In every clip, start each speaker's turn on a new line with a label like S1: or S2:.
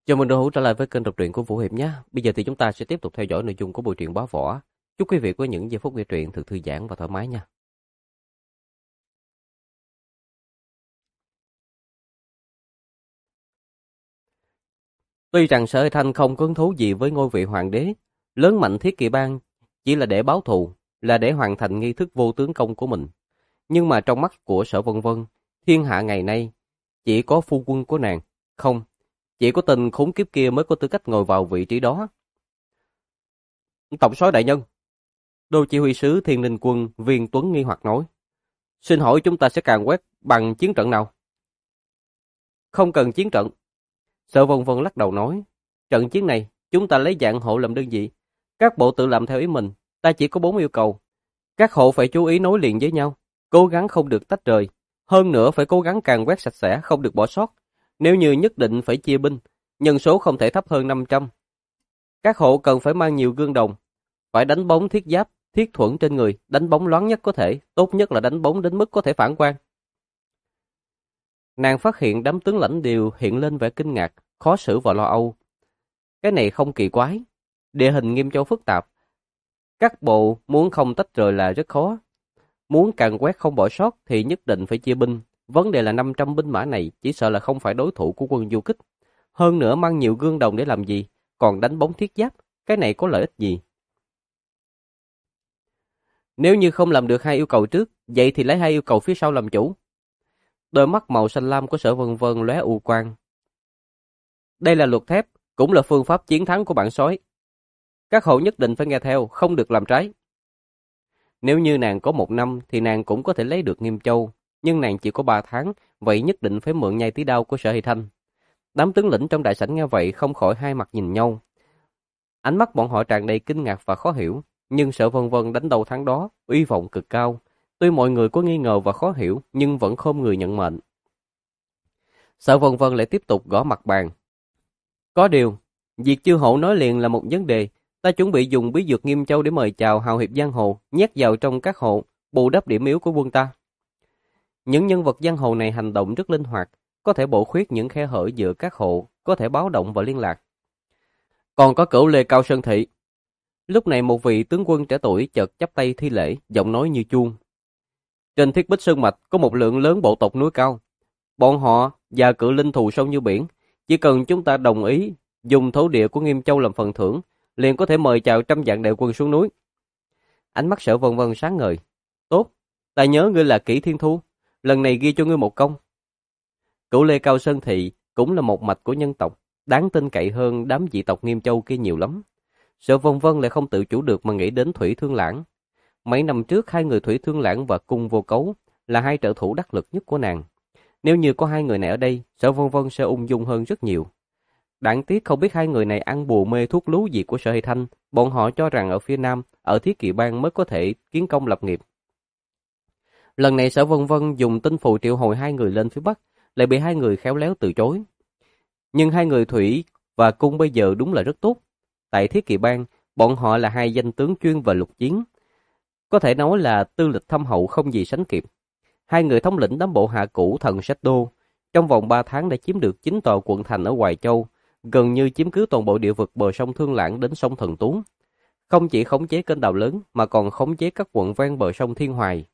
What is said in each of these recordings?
S1: Chào mừng đội hữu trở lại với kênh đọc truyện của Vũ Hiệp nhé. Bây giờ thì chúng ta sẽ tiếp tục theo dõi nội dung của bộ truyện Bá Võ. Chúc quý vị có những giây phút nghe truyện thật thư giãn và thoải mái nha. Tuy rằng Sở Hải Thanh không có hứng thú gì với ngôi vị hoàng đế, lớn mạnh Thiết Kỵ Bang chỉ là để báo thù, là để hoàn thành nghi thức vô tướng công của mình. Nhưng mà trong mắt của Sở Vân Vân, thiên hạ ngày nay chỉ có phu quân của nàng, không, chỉ có tên khốn kiếp kia mới có tư cách ngồi vào vị trí đó. Tổng soái đại nhân, Đô chỉ huy sứ Thiên Ninh quân Viên Tuấn nghi hoặc nói: "Xin hỏi chúng ta sẽ càn quét bằng chiến trận nào?" "Không cần chiến trận." Sở Vân Vân lắc đầu nói: "Trận chiến này, chúng ta lấy dạng hộ làm đơn vị. Các bộ tự làm theo ý mình, ta chỉ có 4 yêu cầu. Các hộ phải chú ý nối liền với nhau, cố gắng không được tách rời. Hơn nữa phải cố gắng càn quét sạch sẽ, không được bỏ sót. Nếu như nhất định phải chia binh, nhân số không thể thấp hơn 500. Các hộ cần phải mang nhiều gương đồng, phải đánh bóng thiết giáp, thiết thuẫn trên người, đánh bóng loáng nhất có thể, tốt nhất là đánh bóng đến mức có thể phản quang." Nàng phát hiện đám tướng lãnh đều hiện lên vẻ kinh ngạc, khó xử và lo âu. Cái này không kỳ quái, địa hình Nghiêm Châu phức tạp, các bộ muốn không tách rời là rất khó. Muốn càn quét không bỏ sót thì nhất định phải chia binh. Vấn đề là 500 binh mã này chỉ sợ là không phải đối thủ của quân du kích. Hơn nữa mang nhiều gương đồng để làm gì, còn đánh bóng thiết giáp, cái này có lợi ích gì? Nếu như không làm được hai yêu cầu trước, vậy thì lấy hai yêu cầu phía sau làm chủ. Đôi mắt màu xanh lam của Sở Vân Vân lóe u quang. Đây là luật thép, cũng là phương pháp chiến thắng của bản soái. Các hộ nhất định phải nghe theo, không được làm trái. Nếu như nàng có 1 năm thì nàng cũng có thể lấy được Nghiêm Châu, nhưng nàng chỉ có 3 tháng, vậy nhất định phải mượn nhai tí đao của Sở Hy Thanh. Đám tướng lĩnh trong đại sảnh nghe vậy không khỏi hai mặt nhìn nhau. Ánh mắt bọn họ tràn đầy kinh ngạc và khó hiểu, nhưng Sở Vân Vân đánh đầu tháng đó, uy vọng cực cao. Tuy mọi người có nghi ngờ và khó hiểu, nhưng vẫn khom người nhận mệnh. Sở Vân Vân lại tiếp tục gõ mặt bàn. "Có điều, việc Chư Hậu nói liền là một vấn đề. Ta chuẩn bị dùng bí dược Nghiêm Châu để mời chào hào hiệp giang hồ, nhét vào trong các hộ, bù đắp điểm yếu của quân ta. Những nhân vật giang hồ này hành động rất linh hoạt, có thể bổ khuyết những khe hở giữa các hộ, có thể báo động và liên lạc. Còn có Cửu Lê Cao Sơn Thị." Lúc này một vị tướng quân trẻ tuổi chợt chắp tay thi lễ, giọng nói như chuông. "Trên Thiết Bích Sơn Mạch có một lượng lớn bộ tộc núi cao. Bọn họ và cự linh thù sâu như biển. Chỉ cần chúng ta đồng ý dùng thổ địa của Nghiêm Châu làm phần thưởng, liền có thể mời chào trăm vạn đại quân xuống núi." Ánh mắt Sở Vân Vân sáng ngời. "Tốt, ta nhớ ngươi là Kỷ Thiên Thu, lần này ghi cho ngươi một công." Cửu Lê Cao Sơn Thị cũng là một mạch của nhân tộc, đáng tin cậy hơn đám dị tộc Nghiêm Châu kia nhiều lắm. Sở Vân Vân lại không tự chủ được mà nghĩ đến Thủy Thương Lãng. Mấy năm trước hai người Thủy Thương Lãng và Cung Vô Cấu là hai trợ thủ đắc lực nhất của nàng. Nếu như có hai người này ở đây, Sở Vân Vân sẽ ung dung hơn rất nhiều. Đáng tiếc không biết hai người này ăn bùa mê thuốc lú gì của Sở Hy Thanh, bọn họ cho rằng ở phía Nam, ở Thiết Kỵ Bang mới có thể kiến công lập nghiệp. Lần này Sở Vân Vân dùng tinh phù triệu hồi hai người lên phía Bắc, lại bị hai người khéo léo từ chối. Nhưng hai người Thủy và Cung bây giờ đúng là rất tốt. Tại Thiết Kỵ Bang, bọn họ là hai danh tướng chuyên về lục chiến. Có thể nói là tư lịch thâm hậu không gì sánh kịp. Hai người thống lĩnh đám bộ hạ cũ thần Sách Đô, trong vòng 3 tháng đã chiếm được 9 tòa quận thành ở Hoài Châu, gần như chiếm cứ toàn bộ địa vực bờ sông Thương Lãng đến sông Thần Tú. Không chỉ khống chế kênh đào lớn mà còn khống chế các quận ven bờ sông Thiên Hoài.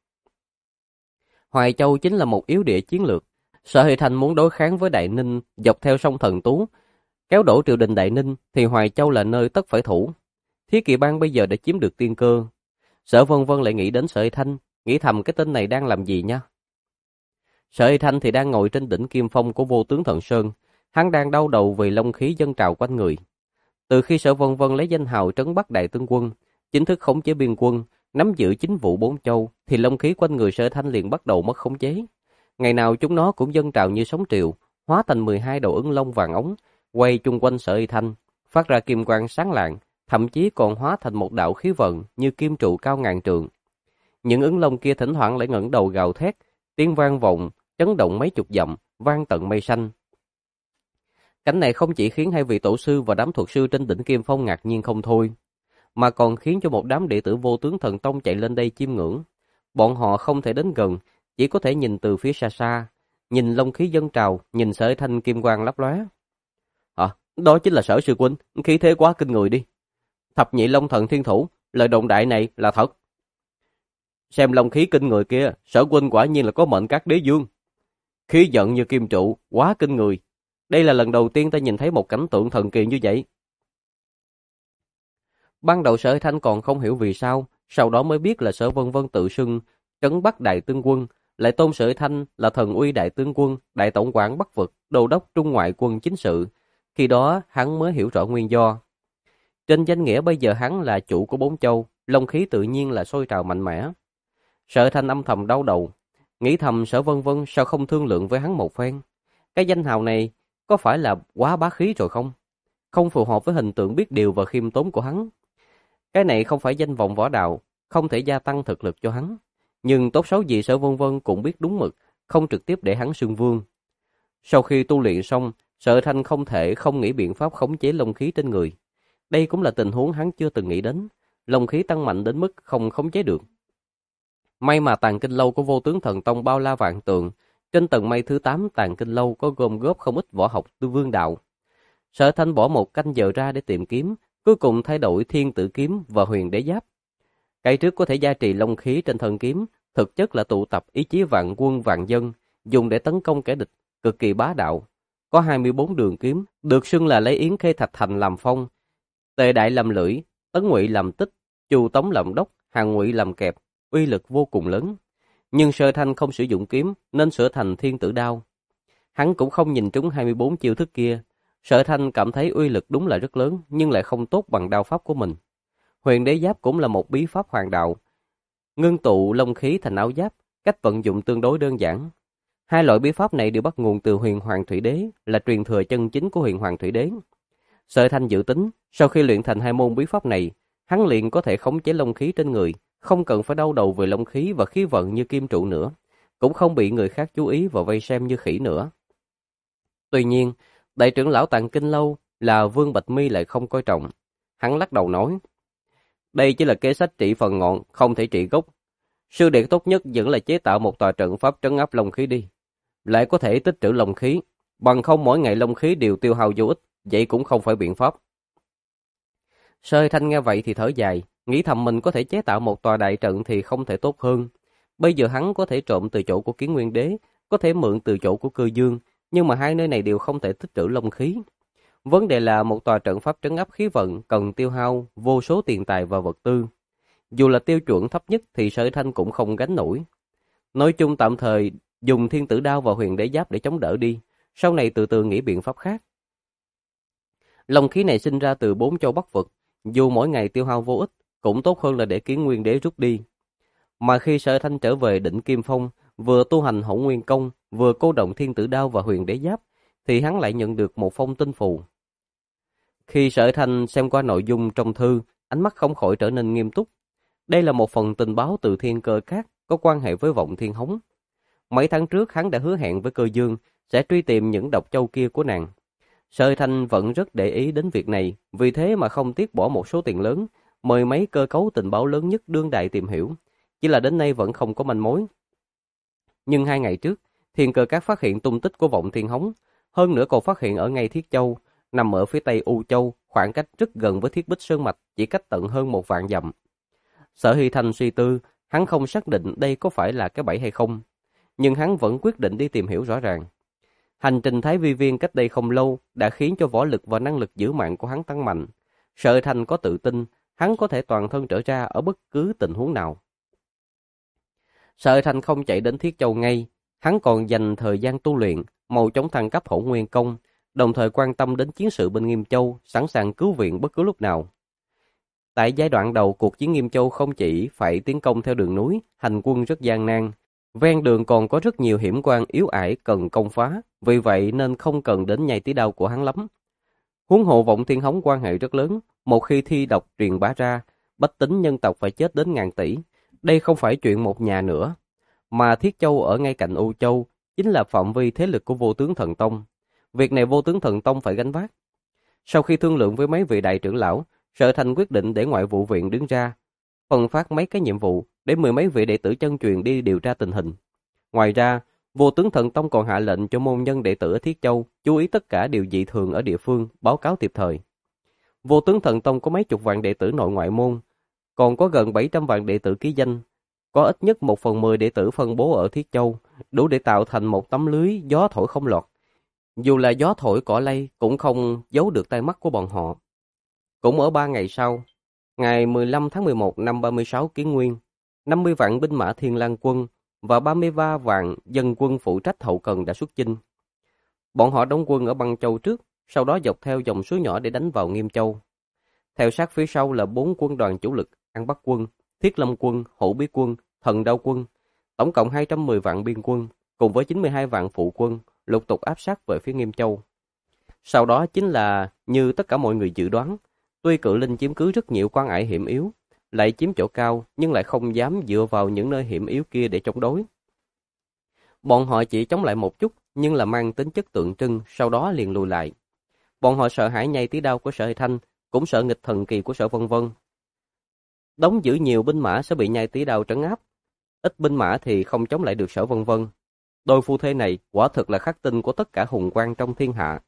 S1: Hoài Châu chính là một yếu địa chiến lược. Sở Hy Thành muốn đối kháng với Đại Ninh dọc theo sông Thần Tú, kéo đổ triều đình Đại Ninh thì Hoài Châu là nơi tất phải thủ. Thiết Kỵ Bang bây giờ đã chiếm được tiên cơ. Sở Vân Vân lại nghĩ đến Sở Hy Thanh, nghĩ thầm cái tên này đang làm gì nha. Sở Hy Thanh thì đang ngồi trên đỉnh Kim Phong của Vô Tướng Thần Sơn, hắn đang đau đầu vì long khí dâng trào quanh người. Từ khi Sở Vân Vân lấy danh hào trấn Bắc Đại Tướng Quân, chính thức khống chế biên quân, nắm giữ chính vụ 4 châu, thì long khí quanh người Sở Hy Thanh liền bắt đầu mất khống chế. Ngày nào chúng nó cũng dâng trào như sóng triều, hóa thành 12 đầu ưng long vàng ống, quay chung quanh Sở Hy Thanh, phát ra kim quang sáng lạng, thậm chí còn hóa thành một đạo khí vận như kim trụ cao ngàn trượng. Những ưng long kia thỉnh thoảng lại ngẩng đầu gào thét, tiếng vang vọng, chấn động mấy chục dặm, vang tận mây xanh. Cảnh này không chỉ khiến hai vị tổ sư và đám thuật sư trên đỉnh Kim Phong ngạc nhiên không thôi, mà còn khiến cho một đám đệ tử Vô Tướng Thần Tông chạy lên đây chiêm ngưỡng. Bọn họ không thể đến gần, chỉ có thể nhìn từ phía xa xa, nhìn long khí dâng trào, nhìn Sở Thanh kim quang lấp lóe. Đó chính là Sở sư huynh, khí thế quá kinh người đi. Thập nhị Long Thần Thiên Thủ, lời đồn đại này là thật. Xem long khí kinh người kia, Sở huynh quả nhiên là có mệnh các đế vương. Khí giận như kim trụ, quá kinh người. Đây là lần đầu tiên ta nhìn thấy một cảnh tượng thần kỳ như vậy. Ban đầu Sở Thanh còn không hiểu vì sao, sau đó mới biết là Sở Vân Vân tự xưng trấn Bắc Đại Tướng Quân, lại tôn Sở Thanh là thần uy Đại Tướng Quân, Đại Tổng quản Bắc vực, Đô đốc Trung ngoại quân chính sự. Khi đó hắn mới hiểu rõ nguyên do. Trên danh nghĩa bây giờ hắn là chủ của 4 châu, long khí tự nhiên là sôi trào mạnh mẽ. Sở Thanh âm thầm đau đầu, nghĩ thầm Sở Vân Vân sao không thương lượng với hắn một phen. Cái danh hào này có phải là quá bá khí rồi không? Không phù hợp với hình tượng biết điều và khiêm tốn của hắn. Cái này không phải danh vọng võ đạo, không thể gia tăng thực lực cho hắn. Nhưng tốt xấu gì Sở Vân Vân cũng biết đúng mực, không trực tiếp để hắn xưng vương. Sau khi tu luyện xong, Sở Thanh không thể không nghĩ biện pháp khống chế long khí trên người. Đây cũng là tình huống hắn chưa từng nghĩ đến, long khí tăng mạnh đến mức không khống chế được. May mà Tàn Kinh Lâu của Vô Tướng Thần Tông bao la vạn tượng, trên tầng mây thứ 8 Tàn Kinh Lâu có gom góp không ít võ học tư vương đạo. Sở Thanh bỏ một canh giờ ra để tìm kiếm, cuối cùng thay đổi Thiên Tử Kiếm và Huyền Đế Giáp. Cái trước có thể gia trì long khí trên thân kiếm, thực chất là tụ tập ý chí vạn quân vạn dân, dùng để tấn công kẻ địch, cực kỳ bá đạo. Có 24 đường kiếm, được xưng là lấy Yến Khê Thạch Thành làm phong, Tề Đại làm lưỡi, Tấn Ngụy làm tích, Chu Tống làm đốc, Hàn Ngụy làm kẹp, uy lực vô cùng lớn. Nhưng Sở Thanh không sử dụng kiếm nên sửa thành Thiên Tử Đao. Hắn cũng không nhìn trúng 24 chiêu thức kia. Sở Thanh cảm thấy uy lực đúng là rất lớn, nhưng lại không tốt bằng đao pháp của mình. Huyền Đế Giáp cũng là một bí pháp hoàng đạo. Ngưng tụ long khí thành áo giáp, cách vận dụng tương đối đơn giản. Hai loại bí pháp này đều bắt nguồn từ Huyền Hoàng Thủy Đế, là truyền thừa chân chính của Huyền Hoàng Thủy Đế. Sở Thanh dự tính, sau khi luyện thành hai môn bí pháp này, hắn liền có thể khống chế long khí trên người, không cần phải đau đầu về long khí và khí vận như kim trụ nữa, cũng không bị người khác chú ý và vây xem như khỉ nữa. Tuy nhiên, đại trưởng lão Tạng Kinh Lâu là Vương Bạch Mi lại không coi trọng. Hắn lắc đầu nói, đây chỉ là kế sách trị phần ngọn, không thể trị gốc. Sư đệ tốt nhất vẫn là chế tạo một tòa trận pháp trấn áp long khí đi. Lại có thể tích trữ long khí, bằng không mỗi ngày long khí đều tiêu hao vô ích, vậy cũng không phải biện pháp. Sơ Thanh nghe vậy thì thở dài, nghĩ thầm mình có thể chế tạo một tòa đại trận thì không thể tốt hơn. Bây giờ hắn có thể trộm từ chỗ của Kiến Nguyên Đế, có thể mượn từ chỗ của Cơ Dương, nhưng mà hai nơi này đều không thể tích trữ long khí. Vấn đề là một tòa trận pháp trấn áp khí vận cần tiêu hao vô số tiền tài và vật tư. Dù là tiêu chuẩn thấp nhất thì Sở Thanh cũng không gánh nổi. Nói chung tạm thời dùng Thiên Tử Đao và Huyền Đế Giáp để chống đỡ đi, sau này từ từ nghĩ biện pháp khác. Long khí này sinh ra từ 4 châu Bắc vực, dù mỗi ngày tiêu hao vô ích, cũng tốt hơn là để Kiến Nguyên Đế rút đi. Mà khi Sở Thanh trở về đỉnh Kim Phong, vừa tu hành Hỗn Nguyên Công, vừa cô động Thiên Tử Đao và Huyền Đế Giáp, thì hắn lại nhận được một phong tin phù. Khi Sở Thanh xem qua nội dung trong thư, ánh mắt không khỏi trở nên nghiêm túc. Đây là một phần tình báo từ Thiên Cơ Các có quan hệ với Vọng Thiên Hống. Mấy tháng trước hắn đã hứa hẹn với Cơ Dương sẽ truy tìm những độc châu kia của nàng. Sở Thanh vẫn rất để ý đến việc này, vì thế mà không tiếc bỏ một số tiền lớn, mời mấy cơ cấu tình báo lớn nhất đương đại tìm hiểu, chỉ là đến nay vẫn không có manh mối. Nhưng 2 ngày trước, Thiên Cơ Các phát hiện tung tích của Vọng Thiên Hống, hơn nữa còn phát hiện ở ngay Thiết Châu, nằm ở phía tây U Châu, khoảng cách rất gần với Thiết Bích Sơn Mạch, chỉ cách tận hơn 1 vạn dặm. Sở Hy Thanh suy tư, hắn không xác định đây có phải là cái bẫy hay không, nhưng hắn vẫn quyết định đi tìm hiểu rõ ràng. Hành trình Thái Vi Viên cách đây không lâu đã khiến cho võ lực và năng lực giữ mạng của hắn tăng mạnh. Sở Thanh có tự tin, hắn có thể toàn thân trở ra ở bất cứ tình huống nào. Sở Thanh không chạy đến Thiết Châu ngay, hắn còn dành thời gian tu luyện, mau chóng thăng cấp Hỗn Nguyên Công, đồng thời quan tâm đến chiến sự bên Nghiêm Châu, sẵn sàng cứu viện bất cứ lúc nào. Tại giai đoạn đầu, cuộc chiến Nghiêm Châu không chỉ phải tiến công theo đường núi, hành quân rất gian nan. Ven đường còn có rất nhiều hiểm quan yếu ải cần công phá, vì vậy nên không cần đến nhai tí đao của hắn lắm. Huống hộ Vọng Thiên Hống quan hệ rất lớn, một khi thi độc truyền bá ra, bách tính nhân tộc phải chết đến ngàn tỷ. Đây không phải chuyện một nhà nữa, mà Thiết Châu ở ngay cạnh U Châu, chính là phạm vi thế lực của Vô Tướng Thần Tông. Việc này Vô Tướng Thần Tông phải gánh vác. Sau khi thương lượng với mấy vị đại trưởng lão, Sở Thanh quyết định để Ngoại vụ viện đứng ra, phân phát mấy cái nhiệm vụ để 10 mấy vị đệ tử chân truyền đi điều tra tình hình. Ngoài ra, Vô Tướng Thần Tông còn hạ lệnh cho môn nhân đệ tử ở Thiết Châu chú ý tất cả điều dị thường ở địa phương, báo cáo kịp thời. Vô Tướng Thần Tông có mấy chục vạn đệ tử nội ngoại môn, còn có gần 700 vạn đệ tử ký danh, có ít nhất 1/10 đệ tử phân bố ở Thiết Châu, đủ để tạo thành một tấm lưới gió thổi không lọt. Dù là gió thổi cỏ lay cũng không giấu được tai mắt của bọn họ. Cũng ở 3 ngày sau, ngày 15 tháng 11 năm 36 Kiến Nguyên, 50 vạn binh mã Thiên Lang quân và 33 vạn dân quân phụ trách hậu cần đã xuất chinh. Bọn họ đóng quân ở Băng Châu trước, sau đó dọc theo dòng suối nhỏ để đánh vào Nghiêm Châu. Theo sát phía sau là 4 quân đoàn chủ lực: An Bắc quân, Thiết Lâm quân, Hổ Bí quân, Thần Đao quân, tổng cộng 210 vạn biên quân, cùng với 92 vạn phụ quân, lục tục áp sát về phía Nghiêm Châu. Sau đó chính là, như tất cả mọi người dự đoán, tuy Cự Linh chiếm cứ rất nhiều quan ải hiểm yếu, lại chiếm chỗ cao nhưng lại không dám dựa vào những nơi hiểm yếu kia để chống đối. Bọn họ chỉ chống lại một chút, nhưng là mang tính chất tượng trưng, sau đó liền lùi lại. Bọn họ sợ hãi nhai tí đao của Sở Hệ Thanh, cũng sợ nghịch thần kỳ của Sở Vân Vân. Đóng giữ nhiều binh mã sẽ bị nhai tí đao trấn áp, ít binh mã thì không chống lại được Sở Vân Vân. Đôi phu thê này quả thực là khắc tinh của tất cả hùng quan trong thiên hạ.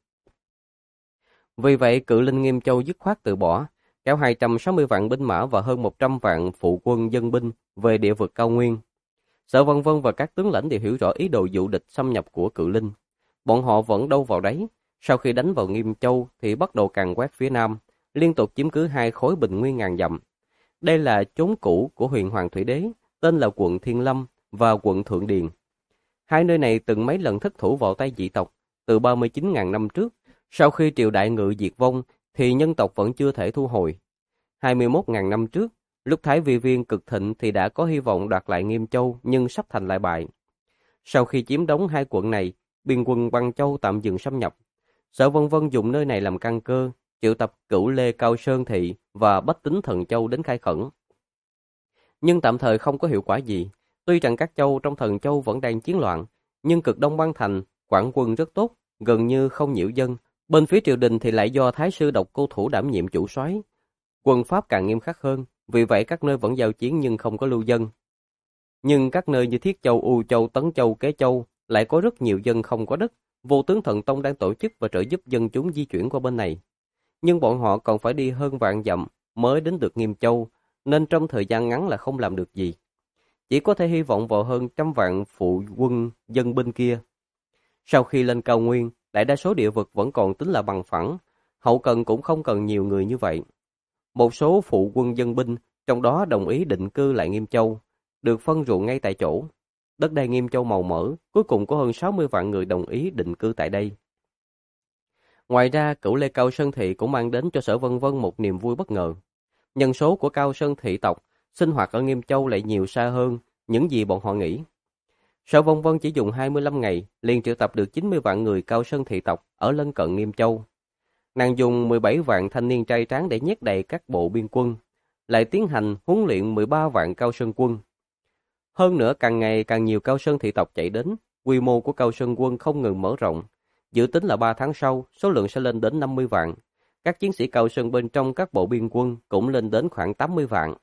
S1: Vì vậy Cự Linh Nghiêm Châu dứt khoát từ bỏ, kéo 260 vạn binh mã và hơn 100 vạn phụ quân dân binh về địa vực cao nguyên. Sở Vân Vân và các tướng lãnh đều hiểu rõ ý đồ dụ địch xâm nhập của Cự Linh. Bọn họ vẫn đâu vào đấy, sau khi đánh vào Nghiêm Châu thì bắt đầu càn quét phía nam, liên tục chiếm cứ 2 khối bình nguyên ngàn dặm. Đây là chốn cũ của Huyền Hoàng Thủy Đế, tên là quận Thiên Lâm và quận Thượng Điền. Hai nơi này từng mấy lần thất thủ vào tay dị tộc, từ 39.000 năm trước. Sau khi triều đại Ngự diệt vong thì nhân tộc vẫn chưa thể thu hồi. 21.000 năm trước, lúc Thái Vi Viên cực thịnh thì đã có hy vọng đoạt lại Nghiêm Châu nhưng sắp thành lại bại. Sau khi chiếm đóng 2 quận này, biên quân Băng Châu tạm dừng xâm nhập. Sở Vân Vân dùng nơi này làm căn cơ, triệu tập Cửu Lê Cao Sơn Thị và Bách Tính Thần Châu đến khai khẩn. Nhưng tạm thời không có hiệu quả gì. Tuy rằng các châu trong Thần Châu vẫn đang chiến loạn, nhưng cực Đông Băng Thành quản quân rất tốt, gần như không nhiễu dân. Bên phía triều đình thì lại do Thái sư Độc Cô Thủ đảm nhiệm chủ soái, quân pháp càng nghiêm khắc hơn, vì vậy các nơi vẫn giao chiến nhưng không có lưu dân. Nhưng các nơi như Thiết Châu, U Châu, Tấn Châu, Kế Châu lại có rất nhiều dân không có đất. Vô Tướng Thần Tông đang tổ chức và trợ giúp dân chúng di chuyển qua bên này. Nhưng bọn họ còn phải đi hơn vạn dặm mới đến được Nghiêm Châu, nên trong thời gian ngắn là không làm được gì. Chỉ có thể hy vọng vào hơn 100 vạn phụ quân dân binh kia. Sau khi lên cao nguyên, đại đa số địa vực vẫn còn tính là bằng phẳng, hậu cần cũng không cần nhiều người như vậy. Một số phụ quân dân binh, trong đó đồng ý định cư lại Nghiêm Châu, được phân ruộng ngay tại chỗ. Đất đai Nghiêm Châu màu mỡ, cuối cùng có hơn 60 vạn người đồng ý định cư tại đây. Ngoài ra, Cửu Lê Cao Sơn Thị cũng mang đến cho Sở Vân Vân một niềm vui bất ngờ. Nhân số của Cao Sơn Thị tộc sinh hoạt ở Nghiêm Châu lại nhiều xa hơn những gì bọn họ nghĩ. Sở Vân Vân chỉ dùng 25 ngày liền triệu tập được 90 vạn người Cao Sơn Thị tộc ở lân cận Nghiêm Châu. Nàng dùng 17 vạn thanh niên trai tráng để nhét đầy các bộ biên quân, lại tiến hành huấn luyện 13 vạn Cao Sơn quân. Hơn nữa càng ngày càng nhiều Cao Sơn Thị tộc chạy đến, quy mô của Cao Sơn quân không ngừng mở rộng. Dự tính là 3 tháng sau, số lượng sẽ lên đến 50 vạn. Các chiến sĩ Cao Sơn bên trong các bộ biên quân cũng lên đến khoảng 80 vạn.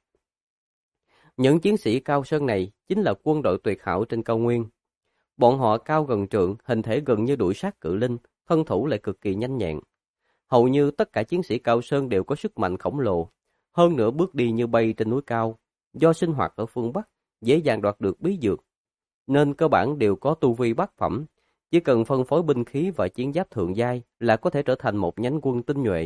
S1: Những chiến sĩ Cao Sơn này chính là quân đội tuyệt hảo trên cao nguyên. Bọn họ cao gần trượng, hình thể gần như đuổi sát Cự Linh, thân thủ lại cực kỳ nhanh nhẹn. Hầu như tất cả chiến sĩ Cao Sơn đều có sức mạnh khổng lồ, hơn nữa bước đi như bay trên núi cao. Do sinh hoạt ở phương Bắc, dễ dàng đoạt được bí dược, nên cơ bản đều có tu vi bát phẩm. Chỉ cần phân phối binh khí và chiến giáp thượng giai là có thể trở thành một nhánh quân tinh nhuệ.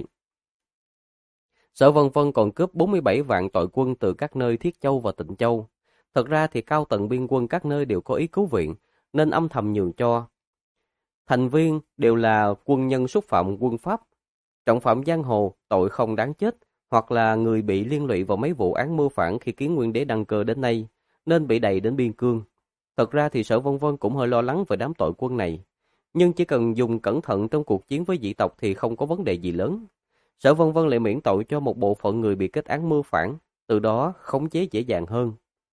S1: Sở Vân Vân còn cướp 47 vạn tội quân từ các nơi Thiết Châu và Tịnh Châu. Thật ra thì cao tầng biên quân các nơi đều có ý cứu viện, nên âm thầm nhường cho. Thành viên đều là quân nhân xúc phạm quân pháp, trọng phạm giang hồ, tội không đáng chết, hoặc là người bị liên lụy vào mấy vụ án mưu phản khi Kiến Nguyên Đế đăng cơ đến nay, nên bị đày đến biên cương. Thật ra thì Sở Vân Vân cũng hơi lo lắng về đám tội quân này, nhưng chỉ cần dùng cẩn thận trong cuộc chiến với dị tộc thì không có vấn đề gì lớn. Sở Vân Vân lại miễn tội cho một bộ phận người bị kết án mưu phản, từ đó khống chế dễ dàng hơn.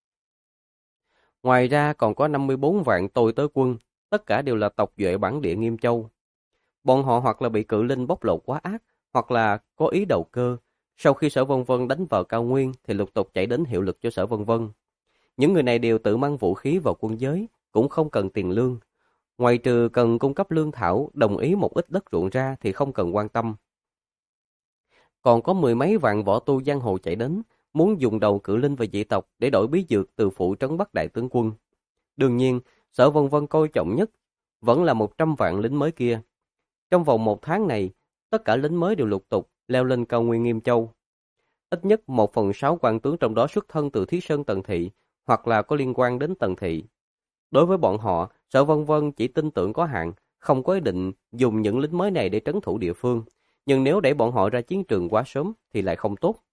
S1: Ngoài ra còn có 54 vạn tôi tớ quân, tất cả đều là tộc duệ bản địa Nghiêm Châu. Bọn họ hoặc là bị Cự Linh bóc lột quá ác, hoặc là có ý đầu cơ. Sau khi Sở Vân Vân đánh vào cao nguyên thì lục tục chạy đến hiệu lực cho Sở Vân Vân. Những người này đều tự mang vũ khí vào quân giới, cũng không cần tiền lương. Ngoài trừ cần cung cấp lương thảo, đồng ý một ít đất ruộng ra thì không cần quan tâm. Còn có mười mấy vạn võ tu giang hồ chạy đến, muốn dùng đầu cự linh và dị tộc để đổi bí dược từ phụ trấn Bắc đại tướng quân. Đương nhiên, Sở Vân Vân coi trọng nhất vẫn là 100 vạn lính mới kia. Trong vòng 1 tháng này, tất cả lính mới đều lục tục leo lên cao nguyên Nghiêm Châu. Ít nhất 1/6 quan tướng trong đó xuất thân từ Thiết Sơn Tần Thị, hoặc là có liên quan đến Tần Thị. Đối với bọn họ, Sở Vân Vân chỉ tin tưởng có hạn, không có ý định dùng những lính mới này để trấn thủ địa phương. Nhưng nếu để bọn họ ra chiến trường quá sớm thì lại không tốt.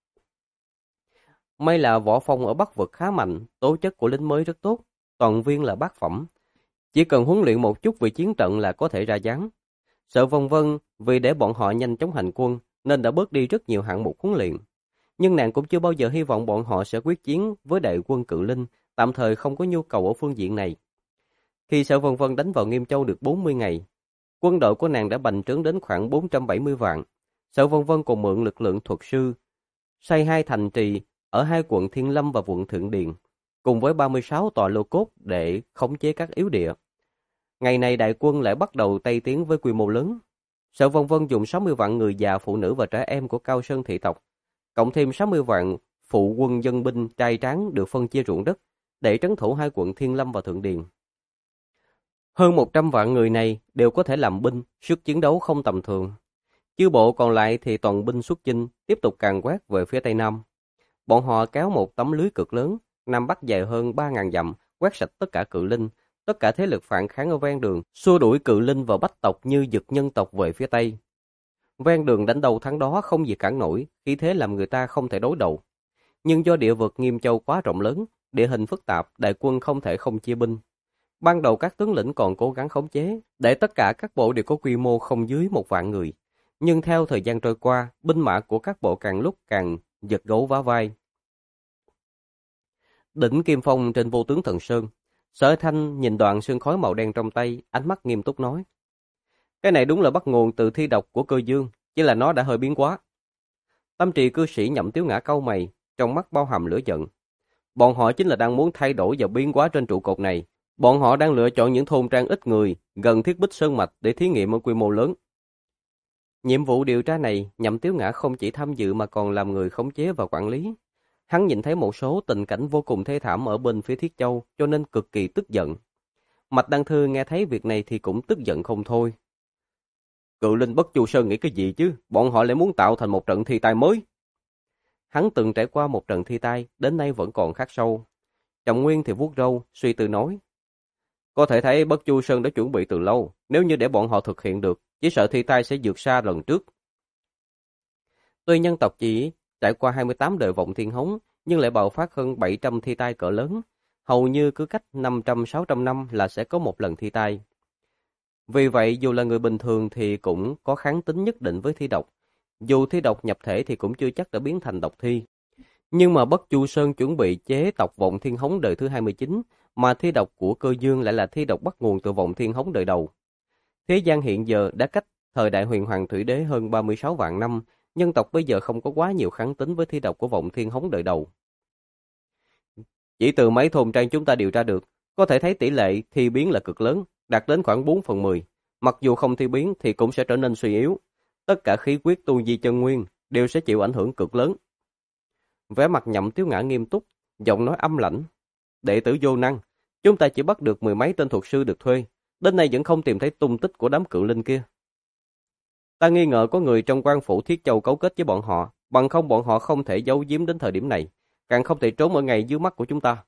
S1: May là võ phong ở Bắc vực khá mạnh, tố chất của lính mới rất tốt, toàn viên là bát phẩm. Chỉ cần huấn luyện một chút về chiến trận là có thể ra dáng. Sở Vân Vân vì để bọn họ nhanh chóng hành quân nên đã bớt đi rất nhiều hạng mục huấn luyện. Nhưng nàng cũng chưa bao giờ hy vọng bọn họ sẽ quyết chiến với đại quân Cự Linh, tạm thời không có nhu cầu ở phương diện này. Khi Sở Vân Vân đánh vào Nghiêm Châu được 40 ngày, quân đội của nàng đã bành trướng đến khoảng 470 vạn. Sở Vân Vân còn mượn lực lượng thuật sư, xây 2 thành trì ở 2 quận Thiên Lâm và quận Thượng Điền, cùng với 36 tòa lô cốt để khống chế các yếu địa. Ngày này đại quân lại bắt đầu tây tiến với quy mô lớn. Sở Vân Vân dùng 60 vạn người già, phụ nữ và trẻ em của Cao Sơn thị tộc, cộng thêm 60 vạn phụ quân dân binh trai tráng được phân chia ruộng đất để trấn thủ 2 quận Thiên Lâm và Thượng Điền. Hơn 100 vạn người này đều có thể làm binh, sức chiến đấu không tầm thường. Chư bộ còn lại thì toàn binh xuất chinh, tiếp tục càn quét về phía Tây Nam. Bọn họ kéo một tấm lưới cực lớn, Nam Bắc dài hơn 3.000 dặm, quét sạch tất cả Cự Linh, tất cả thế lực phản kháng ở ven đường, xua đuổi Cự Linh và Bách tộc như Dực nhân tộc về phía Tây. Ven đường đánh đầu thắng đó không gì cản nổi, khí thế làm người ta không thể đối đầu. Nhưng do địa vực Nghiêm Châu quá rộng lớn, địa hình phức tạp, đại quân không thể không chia binh. Ban đầu các tướng lĩnh còn cố gắng khống chế, để tất cả các bộ đều có quy mô không dưới 1 vạn người. Nhưng theo thời gian trôi qua, binh mã của các bộ càng lúc càng giật gấu vá vai. Đỉnh Kim Phong trên Vô Tướng Thần Sơn, Sở Thanh nhìn đoạn sương khói màu đen trong tay, ánh mắt nghiêm túc nói: cái này đúng là bắt nguồn từ thi độc của Cơ Dương, chỉ là nó đã hơi biến quá. Tâm trì cư sĩ Nhậm Tiếu Ngã cau mày, trong mắt bao hàm lửa giận. Bọn họ chính là đang muốn thay đổi và biến hóa trên trụ cột này. Bọn họ đang lựa chọn những thôn trang ít người, gần Thiết Bích Sơn Mạch để thí nghiệm ở quy mô lớn. Nhiệm vụ điều tra này, Nhậm Tiếu Ngã không chỉ tham dự mà còn làm người khống chế và quản lý. Hắn nhìn thấy một số tình cảnh vô cùng thê thảm ở bên phía Thiết Châu, cho nên cực kỳ tức giận. Mạch Đăng Thư nghe thấy việc này thì cũng tức giận không thôi. Cự Linh Bất Chu Sơn nghĩ cái gì chứ? Bọn họ lại muốn tạo thành một trận thi tai mới. Hắn từng trải qua một trận thi tai, đến nay vẫn còn khắc sâu. Trọng Nguyên thì vuốt râu, suy tư nói: có thể thấy Bất Chu Sơn đã chuẩn bị từ lâu, nếu như để bọn họ thực hiện được, chỉ sợ thi tai sẽ vượt xa lần trước. Tuy nhân tộc chỉ trải qua 28 đời vọng thiên hống, nhưng lại bạo phát hơn 700 thi tai cỡ lớn, hầu như cứ cách 500-600 năm là sẽ có một lần thi tai. Vì vậy, dù là người bình thường thì cũng có kháng tính nhất định với thi độc. Dù thi độc nhập thể thì cũng chưa chắc đã biến thành độc thi. Nhưng mà Bất Chu Sơn chuẩn bị chế tộc Vọng Thiên Hống đời thứ 29, mà thi độc của Cơ Dương lại là thi độc bắt nguồn từ Vọng Thiên Hống đời đầu. Thế gian hiện giờ đã cách thời đại Huyền Hoàng Thủy Đế hơn 36 vạn năm, nhân tộc bây giờ không có quá nhiều kháng tính với thi độc của Vọng Thiên Hống đời đầu. Chỉ từ mấy thôn trang chúng ta điều tra được, có thể thấy tỷ lệ thi biến là cực lớn, đạt đến khoảng 4/10. Mặc dù không thi biến thì cũng sẽ trở nên suy yếu. Tất cả khí huyết tu vi chân nguyên đều sẽ chịu ảnh hưởng cực lớn. Vẻ mặt Nhậm Tiếu Ngã nghiêm túc, giọng nói âm lãnh: đệ tử vô năng, chúng ta chỉ bắt được 10 mấy tên thuật sư được thuê, đến nay vẫn không tìm thấy tung tích của đám Cự Linh kia. Ta nghi ngờ có người trong quan phủ Thiết Châu cấu kết với bọn họ, bằng không bọn họ không thể giấu giếm đến thời điểm này, càng không thể trốn ở ngay dưới mắt của chúng ta.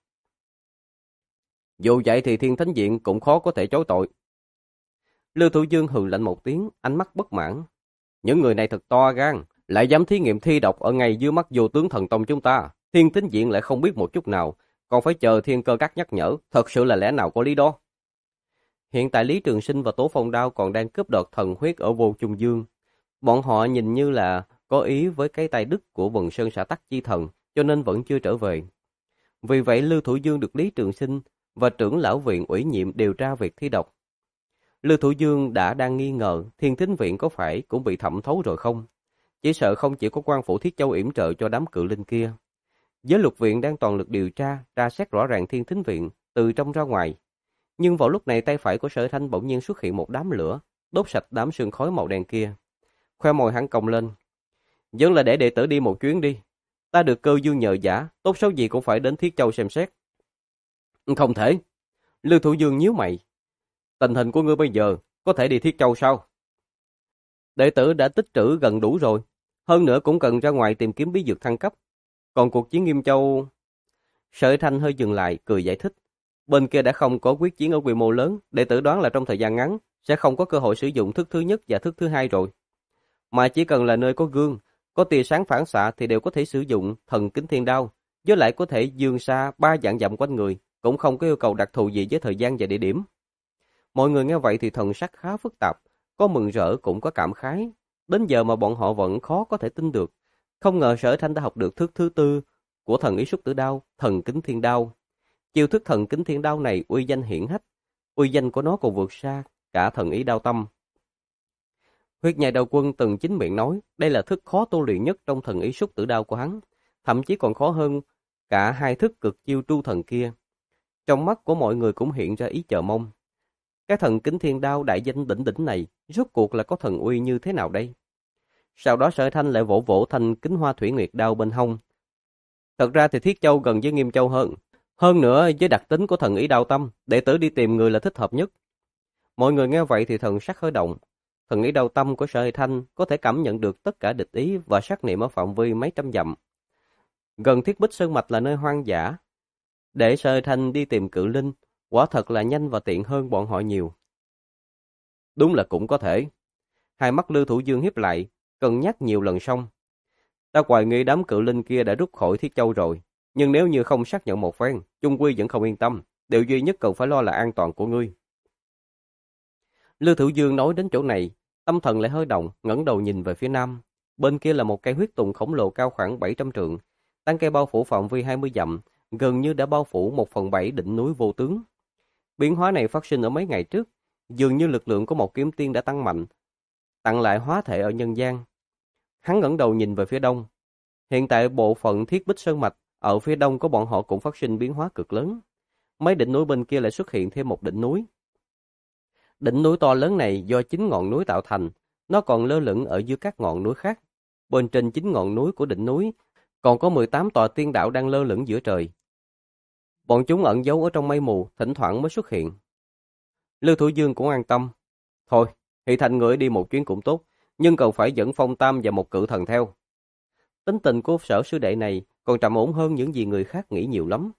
S1: Dù vậy thì Thiên Thánh Viện cũng khó có thể chối tội. Lưu Thủ Dương hừ lạnh một tiếng, ánh mắt bất mãn. Những người này thật to gan, lại dám thí nghiệm thi độc ở ngay dưới mắt Vô Tướng Thần Tông chúng ta. Thiên Thánh Viện lại không biết một chút nào, còn phải chờ Thiên Cơ Các nhắc nhở, thật sự là lẽ nào có lý đó. Hiện tại Lý Trường Sinh và Tố Phong Đao còn đang cướp đoạt thần huyết ở Vô Trung Dương. Bọn họ nhìn như là có ý với cái tay đứt của Vân Sơn Xã Tắc Chi Thần, cho nên vẫn chưa trở về. Vì vậy Lưu Thủ Dương được Lý Trường Sinh và trưởng lão viện ủy nhiệm điều tra việc thi độc. Lưu Thủ Dương đã đang nghi ngờ Thiên Thính Viện có phải cũng bị thẩm thấu rồi không? Chỉ sợ không chỉ có quan phủ Thiết Châu yểm trợ cho đám Cự Linh kia. Giới luật viện đang toàn lực điều tra, tra xét rõ ràng Thiên Thính Viện từ trong ra ngoài. Nhưng vào lúc này tay phải của Sở Thanh bỗng nhiên xuất hiện một đám lửa, đốt sạch đám sương khói màu đen kia. Khoe môi hắn cong lên. Vẫn là để đệ tử đi một chuyến đi. Ta được cơ duyên nhờ giả, tốt xấu gì cũng phải đến Thiết Châu xem xét. Không thể. Lưu Thủ Dương nhíu mày. Tình hình của ngươi bây giờ, có thể đi Thiết Châu sao? Đệ tử đã tích trữ gần đủ rồi. Hơn nữa cũng cần ra ngoài tìm kiếm bí dược thăng cấp. Còn cuộc chiến Nghiêm Châu... Sở Thanh hơi dừng lại, cười giải thích. Bên kia đã không có quyết chiến ở quy mô lớn, đệ tử đoán là trong thời gian ngắn, sẽ không có cơ hội sử dụng thức thứ nhất và thức thứ hai rồi. Mà chỉ cần là nơi có gương, có tia sáng phản xạ thì đều có thể sử dụng thần kính thiên đao, với lại có thể dương xa 3 vạn dặm quanh người, cũng không có yêu cầu đặc thù gì với thời gian và địa điểm. Mọi người nghe vậy thì thần sắc khá phức tạp, có mừng rỡ cũng có cảm khái. Đến giờ mà bọn họ vẫn khó có thể tin được. Không ngờ Sở Thanh đã học được thức thứ tư của thần ý xúc tử đao, thần kính thiên đao. Chiêu thức thần kính thiên đao này uy danh hiển hách, uy danh của nó còn vượt xa cả thần ý đao tâm. Huyết Nhai Đao Quân từng chính miệng nói đây là thức khó tu luyện nhất trong thần ý xúc tử đao của hắn, thậm chí còn khó hơn cả hai thức cực chiêu tru thần kia. Trong mắt của mọi người cũng hiện ra ý chờ mong. Cái thần kính thiên đao đại danh đỉnh đỉnh này, rốt cuộc là có thần uy như thế nào đây? Sau đó Sở Thanh lại vỗ vỗ thanh kính hoa thủy nguyệt đao bên hông. Thật ra thì Thiết Châu gần với Nghiêm Châu hơn. Hơn nữa với đặc tính của thần ý đao tâm, đệ tử đi tìm người là thích hợp nhất. Mọi người nghe vậy thì thần sắc hơi động. Thần ý đao tâm của Sở Thanh có thể cảm nhận được tất cả địch ý và sát niệm ở phạm vi mấy trăm dặm. Gần Thiết Bích Sơn Mạch là nơi hoang dã. Để Sở Thanh đi tìm cự linh, quả thật là nhanh và tiện hơn bọn họ nhiều. Đúng là cũng có thể. Hai mắt Lưu Thủ Dương hiếp lại, cân nhắc nhiều lần xong. Ta hoài nghi đám cự linh kia đã rút khỏi Thiết Châu rồi. Nhưng nếu như không xác nhận một phen, chung quy vẫn không yên tâm. Điều duy nhất cần phải lo là an toàn của ngươi. Lưu Thủ Dương nói đến chỗ này, tâm thần lại hơi động, ngẩng đầu nhìn về phía nam. Bên kia là một cây huyết tùng khổng lồ cao khoảng 700 trượng. Tán cây bao phủ phạm vi 20 dặm, gần như đã bao phủ 1/7 đỉnh núi vô tướng. Biến hóa này phát sinh ở mấy ngày trước, dường như lực lượng của một kiếm tiên đã tăng mạnh, tặng lại hóa thể ở nhân gian. Hắn ngẩng đầu nhìn về phía đông. Hiện tại bộ phận Thiết Bích Sơn Mạch ở phía đông của bọn họ cũng phát sinh biến hóa cực lớn. Mấy đỉnh núi bên kia lại xuất hiện thêm một đỉnh núi. Đỉnh núi to lớn này do 9 ngọn núi tạo thành, nó còn lơ lửng ở dưới các ngọn núi khác. Bên trên 9 ngọn núi của đỉnh núi, còn có 18 tòa tiên đạo đang lơ lửng giữa trời. Bọn chúng ẩn giấu ở trong mây mù, thỉnh thoảng mới xuất hiện. Lưu Thủ Dương cũng an tâm. Thôi, thì thành người đi một chuyến cũng tốt, nhưng cần phải dẫn Phong Tam và một cự thần theo. Tính tình của Sở sư đệ này còn trầm ổn hơn những gì người khác nghĩ nhiều lắm.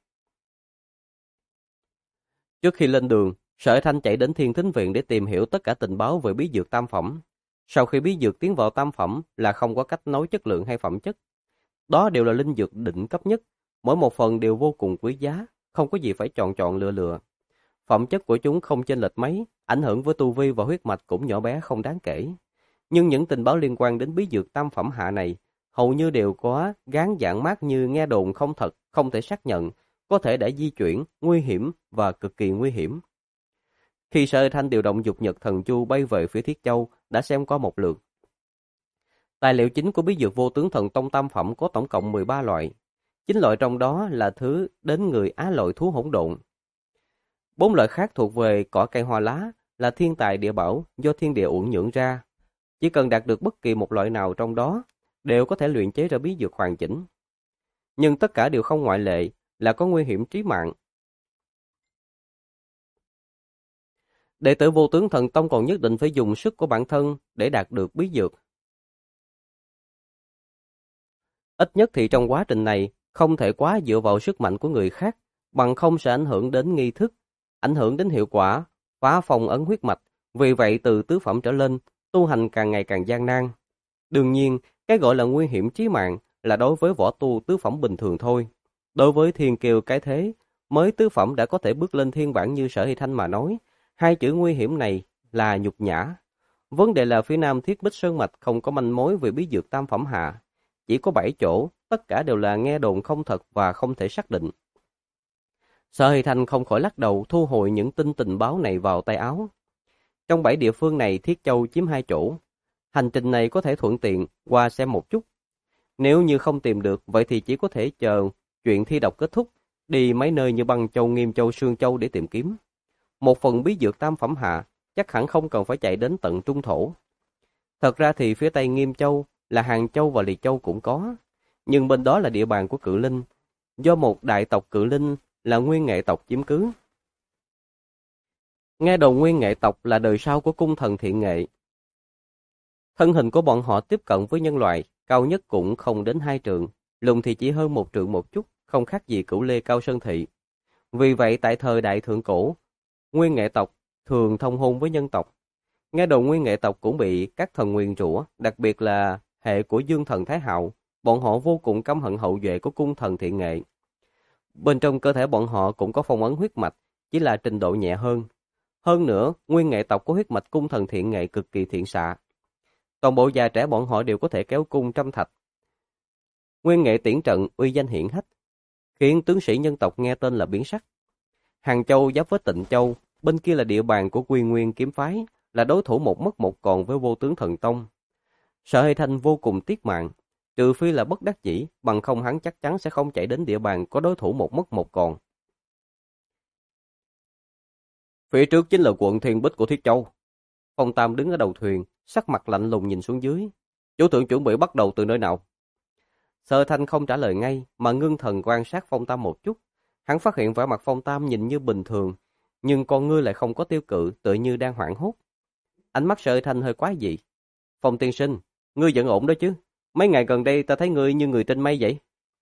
S1: Trước khi lên đường, Sở Thanh chạy đến Thiên Thính Viện để tìm hiểu tất cả tình báo về bí dược tam phẩm. Sau khi bí dược tiến vào tam phẩm là không có cách nói chất lượng hay phẩm chất. Đó đều là linh dược đỉnh cấp nhất, mỗi một phần đều vô cùng quý giá, không có gì phải chọn lựa lựa. Phẩm chất của chúng không chênh lệch mấy, ảnh hưởng với tu vi và huyết mạch cũng nhỏ bé không đáng kể. Nhưng những tình báo liên quan đến bí dược tam phẩm hạ này hầu như đều có gán dạng mác như nghe đồn không thật, không thể xác nhận, có thể đã di chuyển, nguy hiểm và cực kỳ nguy hiểm. Khi Sở Thanh điều động dục nhật thần chu bay về phía Thiết Châu, đã xem qua một lượt. Tài liệu chính của bí dược vô tướng thần tông tam phẩm có tổng cộng 13 loại. 9 loại trong đó là thứ đến người á loại thú hỗn độn. 4 loại khác thuộc về cỏ cây hoa lá, là thiên tài địa bảo do thiên địa uẩn nhưỡng ra. Chỉ cần đạt được bất kỳ một loại nào trong đó, đều có thể luyện chế ra bí dược hoàn chỉnh. Nhưng tất cả đều không ngoại lệ, là có nguy hiểm chí mạng. Đệ tử vô tướng thần tông còn nhất định phải dùng sức của bản thân để đạt được bí dược. Ít nhất thì trong quá trình này, không thể quá dựa vào sức mạnh của người khác, bằng không sẽ ảnh hưởng đến nghi thức, ảnh hưởng đến hiệu quả, phá phong ấn huyết mạch. Vì vậy từ tứ phẩm trở lên, tu hành càng ngày càng gian nan. Đương nhiên, cái gọi là nguy hiểm chí mạng là đối với võ tu tứ phẩm bình thường thôi. Đối với thiên kiều cái thế, mới tứ phẩm đã có thể bước lên thiên bản như Sở Hy Thanh mà nói, hai chữ nguy hiểm này là nhục nhã. Vấn đề là phía nam Thiết Bích Sơn Mạch không có manh mối về bí dược tam phẩm hạ. Chỉ có 7 chỗ, tất cả đều là nghe đồn không thật và không thể xác định. Sở Hy Thanh không khỏi lắc đầu thu hồi những tình báo này vào tay áo. Trong 7 địa phương này Thiết Châu chiếm 2 chỗ. Hành trình này có thể thuận tiện qua xem một chút. Nếu như không tìm được, vậy thì chỉ có thể chờ chuyện thi độc kết thúc, đi mấy nơi như Băng Châu, Nghiêm Châu, Sương Châu để tìm kiếm. một phần bí dược tam phẩm hạ, chắc hẳn không cần phải chạy đến tận Trung Thổ. Thật ra thì phía Tây Nghiêm Châu là Hàng Châu và Liệt Châu cũng có, nhưng bên đó là địa bàn của Cự Linh, do một đại tộc Cự Linh là Nguyên Nghệ tộc chiếm cứ. Nghe đồn Nguyên Nghệ tộc là đời sau của cung thần Thiện Nghệ. Thân hình của bọn họ tiếp cận với nhân loại, cao nhất cũng không đến 2 trượng, lùn thì chỉ hơn 1 trượng một chút, không khác gì Cửu Lê Cao Sơn Thị. Vì vậy tại thời đại thượng cổ, Nguyên Nghệ tộc thường thông hôn với nhân tộc. Nghe đồn Nguyên Nghệ tộc cũng bị các thần nguyền rủa, đặc biệt là hệ của Dương thần Thái Hạo, bọn họ vô cùng căm hận hậu duệ của cung thần Thiện Nghệ. Bên trong cơ thể bọn họ cũng có phong ấn huyết mạch, chỉ là trình độ nhẹ hơn. Hơn nữa, Nguyên Nghệ tộc có huyết mạch cung thần Thiện Nghệ cực kỳ thiện xạ. Toàn bộ già trẻ bọn họ đều có thể kéo cung trăm thạch. Nguyên Nghệ tiễn trận uy danh hiển hách, khiến tướng sĩ nhân tộc nghe tên là biến sắc. Hàng Châu giáp với Tịnh Châu, bên kia là địa bàn của Quy Nguyên kiếm phái, là đối thủ một mất một còn với Vô Tướng Thần Tông. Sở Hy Thanh vô cùng tiếc mạng, trừ phi là bất đắc dĩ, bằng không hắn chắc chắn sẽ không chạy đến địa bàn có đối thủ một mất một còn. Phía trước chính là quận Thiên Bích của Thiết Châu. Phong Tam đứng ở đầu thuyền, sắc mặt lạnh lùng nhìn xuống dưới. Chủ thượng chuẩn bị bắt đầu từ nơi nào? Sở Thanh không trả lời ngay, mà ngưng thần quan sát Phong Tam một chút. Hắn phát hiện vẻ mặt Phong Tam nhìn như bình thường, nhưng con ngươi lại không có tiêu cự, tựa như đang hoảng hốt. Ánh mắt Sở Thanh hơi quái dị. Phong tiên sinh, ngươi vẫn ổn đó chứ? Mấy ngày gần đây ta thấy ngươi như người trên mây vậy.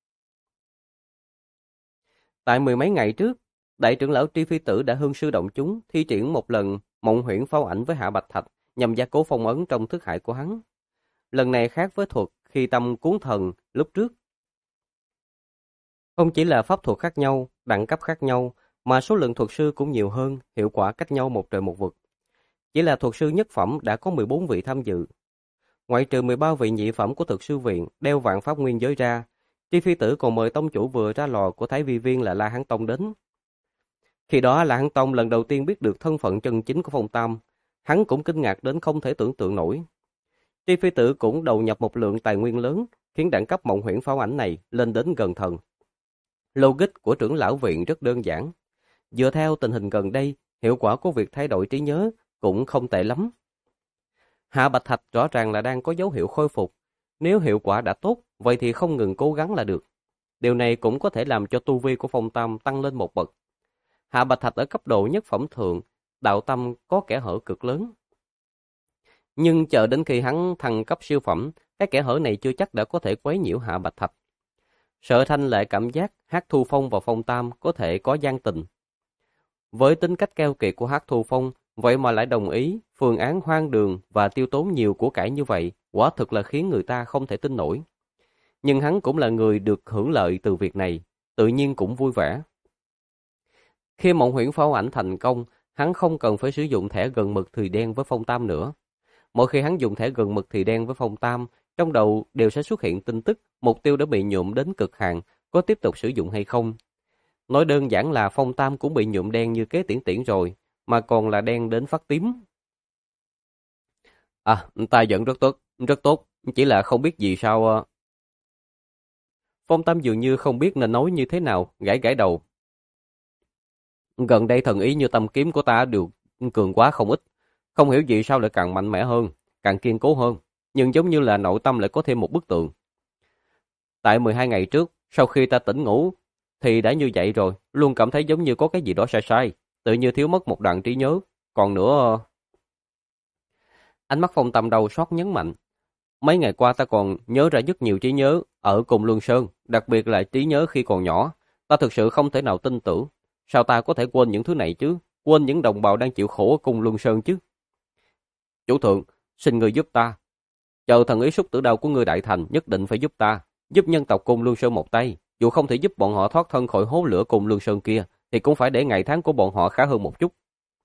S1: Tại 10 mấy ngày trước, đại trưởng lão Tri Phi Tử đã hương sư động chúng, thi triển một lần mộng huyễn pháo ảnh với Hạ Bạch Thạch, nhằm gia cố phong ấn trong thức hải của hắn. Lần này khác với thuật khi tâm cuốn thần lúc trước. Không chỉ là pháp thuật khác nhau, đẳng cấp khác nhau, mà số lượng thuật sư cũng nhiều hơn, hiệu quả cách nhau một trời một vực. Chỉ là thuật sư nhất phẩm đã có 14 vị tham dự. Ngoại trừ 13 vị nhị phẩm của thực sư viện đeo vạn pháp nguyên giới ra, Tri Phi Tử còn mời tông chủ vừa ra lò của Thái Vi Viên là La Hán Tông đến. Khi đó La Hán Tông lần đầu tiên biết được thân phận chân chính của Phong Tam, hắn cũng kinh ngạc đến không thể tưởng tượng nổi. Tri Phi Tử cũng đầu nhập một lượng tài nguyên lớn, khiến đẳng cấp mộng huyễn pháo ảnh này lên đến gần thần. Logic của trưởng lão viện rất đơn giản. Dựa theo tình hình gần đây, hiệu quả của việc thay đổi trí nhớ cũng không tệ lắm. Hạ Bạch Thạch rõ ràng là đang có dấu hiệu khôi phục. Nếu hiệu quả đã tốt, vậy thì không ngừng cố gắng là được. Điều này cũng có thể làm cho tu vi của Phong Tam tăng lên một bậc. Hạ Bạch Thạch ở cấp độ nhất phẩm thượng, đạo tâm có kẽ hở cực lớn. Nhưng chờ đến khi hắn thăng cấp siêu phẩm, cái kẽ hở này chưa chắc đã có thể quấy nhiễu Hạ Bạch Thạch. Sở Thanh lại cảm giác Hắc Thu Phong và Phong Tam có thể có gian tình. Với tính cách keo kiệt của Hắc Thu Phong, vậy mà lại đồng ý phương án hoang đường và tiêu tốn nhiều của cải như vậy, quả thực là khiến người ta không thể tin nổi. Nhưng hắn cũng là người được hưởng lợi từ việc này, tự nhiên cũng vui vẻ. Khi mộng huyễn pháo ảnh thành công, hắn không cần phải sử dụng thẻ gần mực thì đen với Phong Tam nữa. Mỗi khi hắn dùng thẻ gần mực thì đen với Phong Tam, trong đầu đều sẽ xuất hiện tin tức mục tiêu đã bị nhuộm đến cực hạn, có tiếp tục sử dụng hay không. Nói đơn giản là Phong Tam cũng bị nhuộm đen như kế tiễn tiễn rồi, mà còn là đen đến phát tím. Ta vẫn rất tốt, chỉ là không biết gì sao. Phong Tam dường như không biết nên nói như thế nào, gãi gãi đầu. Gần đây thần ý như tâm kiếm của ta đều cường quá không ít, không hiểu gì sao lại càng mạnh mẽ hơn, càng kiên cố hơn, nhưng giống như là nội tâm lại có thêm một bức tượng. Tại 12 ngày trước, sau khi ta tỉnh ngủ, thì đã như vậy rồi, luôn cảm thấy giống như có cái gì đó sai sai, tự như thiếu mất một đoạn trí nhớ, còn nữa. Ánh mắt Phong Tam đầu xót nhấn mạnh. Mấy ngày qua ta còn nhớ ra rất nhiều trí nhớ ở cùng Luân Sơn, đặc biệt là trí nhớ khi còn nhỏ. Ta thực sự không thể nào tin tưởng. Sao ta có thể quên những thứ này chứ? Quên những đồng bào đang chịu khổ ở cùng Luân Sơn chứ? Chủ thượng, xin người giúp ta. Chờ thần ý xúc tử đau của ngươi đại thành, nhất định phải giúp ta. Giúp nhân tộc cùng Luân Sơn một tay. Dù không thể giúp bọn họ thoát thân khỏi hố lửa cùng Luân Sơn kia, thì cũng phải để ngày tháng của bọn họ khá hơn một chút.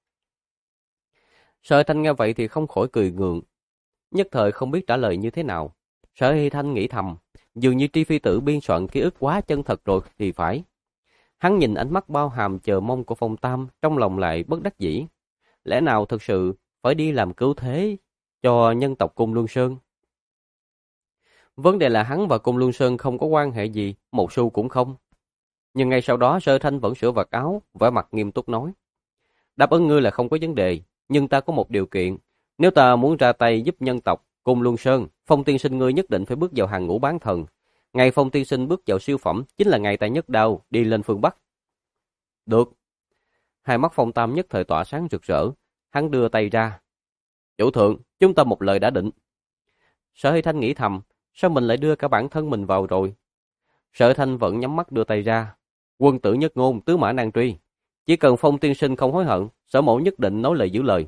S1: Sở Thanh nghe vậy thì không khỏi cười gượng. Nhất thời không biết trả lời như thế nào. Sở Hy Thanh nghĩ thầm, dường như Tri Phi Tử biên soạn ký ức quá chân thật rồi thì phải. Hắn nhìn ánh mắt bao hàm chờ mong của Phong Tam, trong lòng lại bất đắc dĩ. Lẽ nào thực sự phải đi làm cứu thế cho nhân tộc Cung Luân Sơn? Vấn đề là hắn và Cung Luân Sơn không có quan hệ gì, một xu cũng không. Nhưng ngay sau đó Sở Thanh vẫn sửa vạt áo, vẻ mặt nghiêm túc nói. Đáp ứng ngươi là không có vấn đề, nhưng ta có một điều kiện. Nếu ta muốn ra tay giúp nhân tộc Côn Luân Sơn, Phong tiên sinh ngươi nhất định phải bước vào hàng ngũ bán thần. Ngày Phong tiên sinh bước vào siêu phẩm chính là ngày ta nhất đao đi lên phương Bắc. Được. Hai mắt Phong Tam nhất thời tỏa sáng rực rỡ, hắn đưa tay ra. Chủ thượng, chúng ta một lời đã định. Sở Hy Thanh nghĩ thầm, sao mình lại đưa cả bản thân mình vào rồi? Sở Hy Thanh vẫn nhắm mắt đưa tay ra. Quân tử nhất ngôn, tứ mã nan truy. Chỉ cần Phong tiên sinh không hối hận, Sở mẫu nhất định nói lời giữ lời.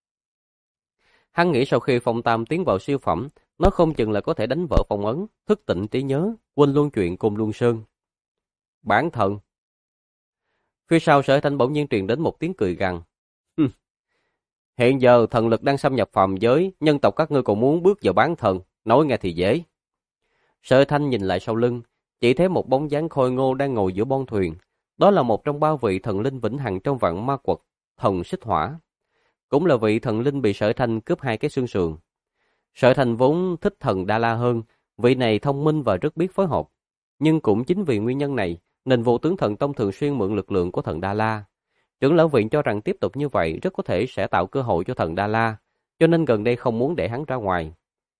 S1: Hắn nghĩ sau khi Phong Tam tiến vào siêu phẩm, nó không chừng là có thể đánh vỡ phong ấn, thức tỉnh trí nhớ, quên luôn chuyện Côn Luân Sơn. Bản thần. Phía sau Sở Hy Thanh bỗng nhiên truyền đến một tiếng cười gằn. Hiện giờ thần lực đang xâm nhập phàm giới, nhân tộc các ngươi còn muốn bước vào bán thần, nói nghe thì dễ. Sở Hy Thanh nhìn lại sau lưng, chỉ thấy một bóng dáng khôi ngô đang ngồi giữa bon thuyền. Đó là một trong ba vị thần linh vĩnh hằng trong vạn ma quật, thần xích hỏa. Cũng là vị thần linh bị Sở Hy Thanh cướp hai cái xương sườn. Sở Hy Thanh vốn thích thần Đa La hơn, vị này thông minh và rất biết phối hợp. Nhưng cũng chính vì nguyên nhân này, nên Vô Tướng Thần Tông thường xuyên mượn lực lượng của thần Đa La. Trưởng lão viện cho rằng tiếp tục như vậy rất có thể sẽ tạo cơ hội cho thần Đa La, cho nên gần đây không muốn để hắn ra ngoài.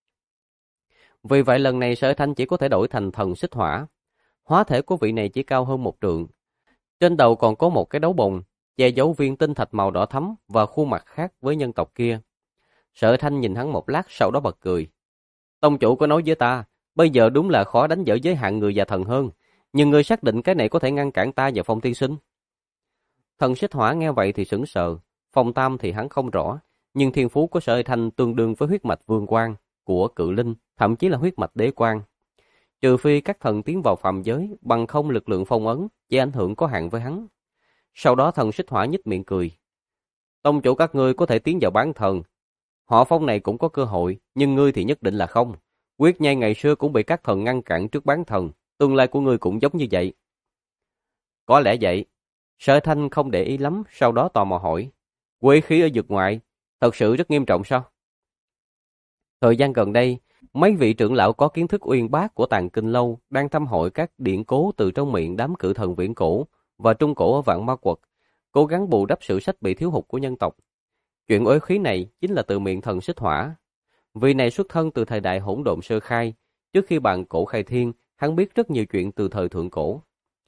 S1: Vì vậy lần này Sở Hy Thanh chỉ có thể đổi thành thần xích hỏa. Hóa thể của vị này chỉ cao hơn một trượng. Trên đầu còn có một cái đấu bồng, che giấu viên tinh thạch màu đỏ thắm và khuôn mặt khác với nhân tộc kia. Sở Hy Thanh nhìn hắn một lát sau đó bật cười. Tông chủ có nói với ta, bây giờ đúng là khó đánh vỡ giới hạn người và thần hơn, nhưng ngươi xác định cái này có thể ngăn cản ta và Phong tiên sinh? Thần xích hỏa nghe vậy thì sững sờ, Phong Tam thì hắn không rõ, nhưng thiên phú của Sở Hy Thanh tương đương với huyết mạch vương quan của cự linh, thậm chí là huyết mạch đế quan. Trừ phi các thần tiến vào phàm giới, bằng không lực lượng phong ấn, chỉ ảnh hưởng có hạn với hắn. Sau đó thần xích hỏa nhếch miệng cười. Tông chủ các ngươi có thể tiến vào bán thần. Họ Phong này cũng có cơ hội, nhưng ngươi thì nhất định là không. Quyết Nhai ngày xưa cũng bị các thần ngăn cản trước bán thần, tương lai của ngươi cũng giống như vậy. Có lẽ vậy. Sở Thanh không để ý lắm, sau đó tò mò hỏi. Quế khí ở vực ngoại, thật sự rất nghiêm trọng sao? Thời gian gần đây, mấy vị trưởng lão có kiến thức uyên bác của Tàng Kinh Lâu đang thăm hỏi các điển cố từ trong miệng đám cự thần viễn cổ và trung cổ ở Vạn Ma Quật, cố gắng bù đắp sự sách bị thiếu hụt của nhân tộc. Chuyện uế khí này chính là từ miệng thần xích hỏa. Vị này xuất thân từ thời đại hỗn độn sơ khai, trước khi bàn cổ khai thiên, hắn biết rất nhiều chuyện từ thời thượng cổ.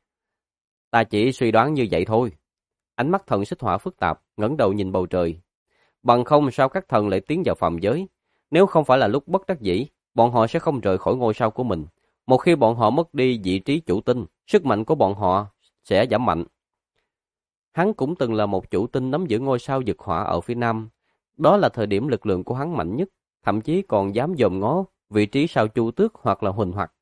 S1: Ta chỉ suy đoán như vậy thôi. Ánh mắt thần xích hỏa phức tạp, ngẩng đầu nhìn bầu trời. Bằng không sao các thần lại tiến vào phàm giới? Nếu không phải là lúc bất đắc dĩ, bọn họ sẽ không rời khỏi ngôi sao của mình. Một khi bọn họ mất đi vị trí chủ tinh, sức mạnh của bọn họ sẽ giảm mạnh. Hắn cũng từng là một chủ tinh nắm giữ ngôi sao Dực Hỏa ở phía Nam. Đó là thời điểm lực lượng của hắn mạnh nhất, thậm chí còn dám dòm ngó vị trí sao Chu Tước hoặc là Huỳnh Hoặc.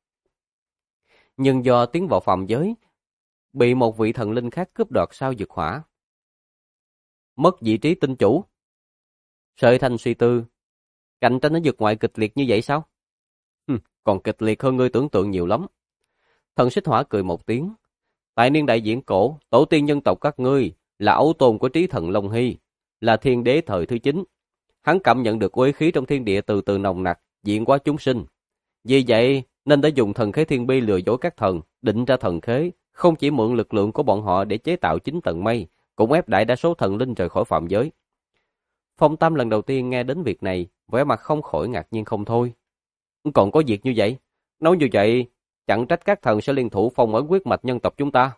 S1: Nhưng do tiến vào phàm giới, bị một vị thần linh khác cướp đoạt sao Dực Hỏa. Mất vị trí tinh chủ. Sở Thanh suy tư, cạnh tranh ở vực ngoại kịch liệt như vậy sao? Còn kịch liệt hơn ngươi tưởng tượng nhiều lắm. Thần xích hỏa cười một tiếng. Tại niên đại diễn cổ, tổ tiên nhân tộc các ngươi là ấu tôn của trí thần Long Hy, là thiên đế thời thứ 9. Hắn cảm nhận được uế khí trong thiên địa từ từ nồng nặc, diện hóa chúng sinh. Vì vậy nên đã dùng thần khế thiên bi lừa dối các thần, định ra thần khế, không chỉ mượn lực lượng của bọn họ để chế tạo 9 tầng mây, cũng ép đại đa số thần linh rời khỏi phạm giới. Phong Tam lần đầu tiên nghe đến việc này, vẻ mặt không khỏi ngạc nhiên không thôi. Còn có việc như vậy? Nói như vậy, chẳng trách các thần sẽ liên thủ phong ấn huyết mạch nhân tộc chúng ta.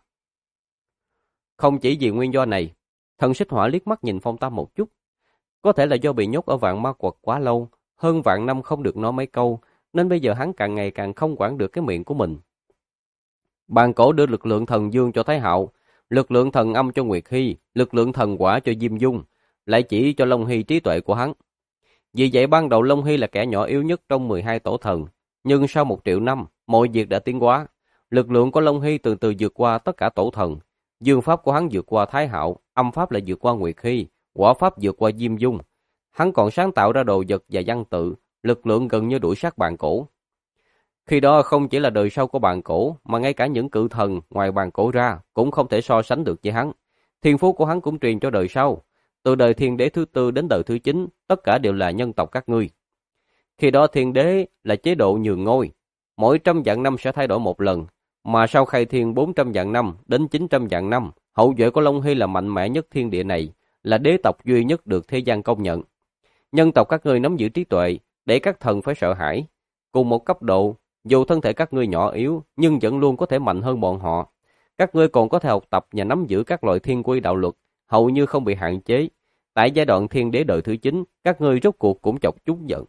S1: Không chỉ vì nguyên do này, thần xích hỏa liếc mắt nhìn Phong Tam một chút. Có thể là do bị nhốt ở Vạn Ma Quật quá lâu, hơn vạn năm không được nói mấy câu, nên bây giờ hắn càng ngày càng không quản được cái miệng của mình. Bàn cổ đưa lực lượng thần dương cho Thái Hạo, lực lượng thần âm cho Nguyệt Hy, lực lượng thần quả cho Diêm Dung, lại chỉ cho Long Hy trí tuệ của hắn. Vì vậy ban đầu Long Hy là kẻ nhỏ yếu nhất trong 12 tổ thần, nhưng sau 1 triệu năm, mọi việc đã tiến hóa. Lực lượng của Long Hy từ từ vượt qua tất cả tổ thần. Dương pháp của hắn vượt qua Thái Hạo, âm pháp lại vượt qua Nguyệt Hy, quả pháp vượt qua Diêm Dung. Hắn còn sáng tạo ra đồ vật và văn tự, lực lượng gần như đuổi sát bàn cổ. Khi đó không chỉ là đời sau của bàn cổ, mà ngay cả những cự thần ngoài bàn cổ ra cũng không thể so sánh được với hắn. Thiên phú của hắn cũng truyền cho đời sau. Từ đời thiên đế thứ 4 đến đời thứ 9, tất cả đều là nhân tộc các ngươi. Khi đó thiên đế là chế độ nhường ngôi, mỗi 100 vạn năm sẽ thay đổi một lần, mà sau khai thiên 400 vạn năm đến 900 vạn năm, hậu duệ của Long Hy là mạnh mẽ nhất thiên địa này, là đế tộc duy nhất được thế gian công nhận. Nhân tộc các ngươi nắm giữ trí tuệ, để các thần phải sợ hãi. Cùng một cấp độ, dù thân thể các ngươi nhỏ yếu, nhưng vẫn luôn có thể mạnh hơn bọn họ. Các ngươi còn có thể học tập và nắm giữ các loại thiên quy đạo luật, hầu như không bị hạn chế. Tại giai đoạn thiên đế đời thứ 9, các ngươi rốt cuộc cũng chọc chúng giận.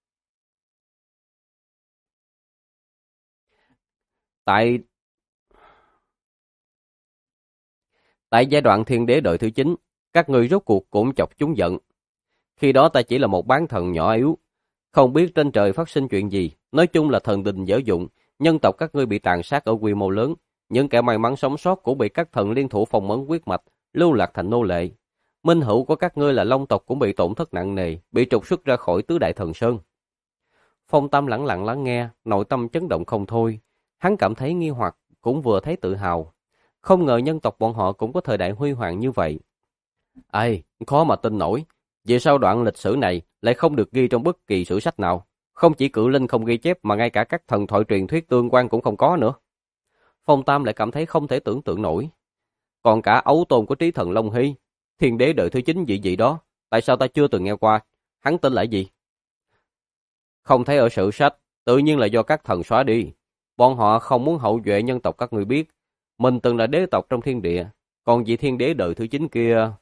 S1: Tại giai đoạn thiên đế đời thứ 9, các ngươi rốt cuộc cũng chọc chúng giận. Khi đó ta chỉ là một bán thần nhỏ yếu, không biết trên trời phát sinh chuyện gì, nói chung là thần đình dở dụng, nhân tộc các ngươi bị tàn sát ở quy mô lớn, những kẻ may mắn sống sót cũng bị các thần liên thủ phong ấn huyết mạch, lưu lạc thành nô lệ. Minh hữu của các ngươi là Long tộc cũng bị tổn thất nặng nề, bị trục xuất ra khỏi tứ đại thần sơn. Phong Tâm lẳng lặng lắng nghe, nội tâm chấn động không thôi, hắn cảm thấy nghi hoặc, cũng vừa thấy tự hào. Không ngờ nhân tộc bọn họ cũng có thời đại huy hoàng như vậy. Ai, khó mà tin nổi. Vì sao đoạn lịch sử này lại không được ghi trong bất kỳ sử sách nào? Không chỉ Cự Linh không ghi chép mà ngay cả các thần thoại truyền thuyết tương quan cũng không có nữa. Phong Tam lại cảm thấy không thể tưởng tượng nổi. Còn cả ấu tôn của trí thần Long Hy, thiên đế đời thứ 9 gì đó, tại sao ta chưa từng nghe qua? Hắn tên là gì? Không thấy ở sử sách, tự nhiên là do các thần xóa đi. Bọn họ không muốn hậu duệ nhân tộc các ngươi biết. Mình từng là đế tộc trong thiên địa, còn vị thiên đế đời thứ 9 kia...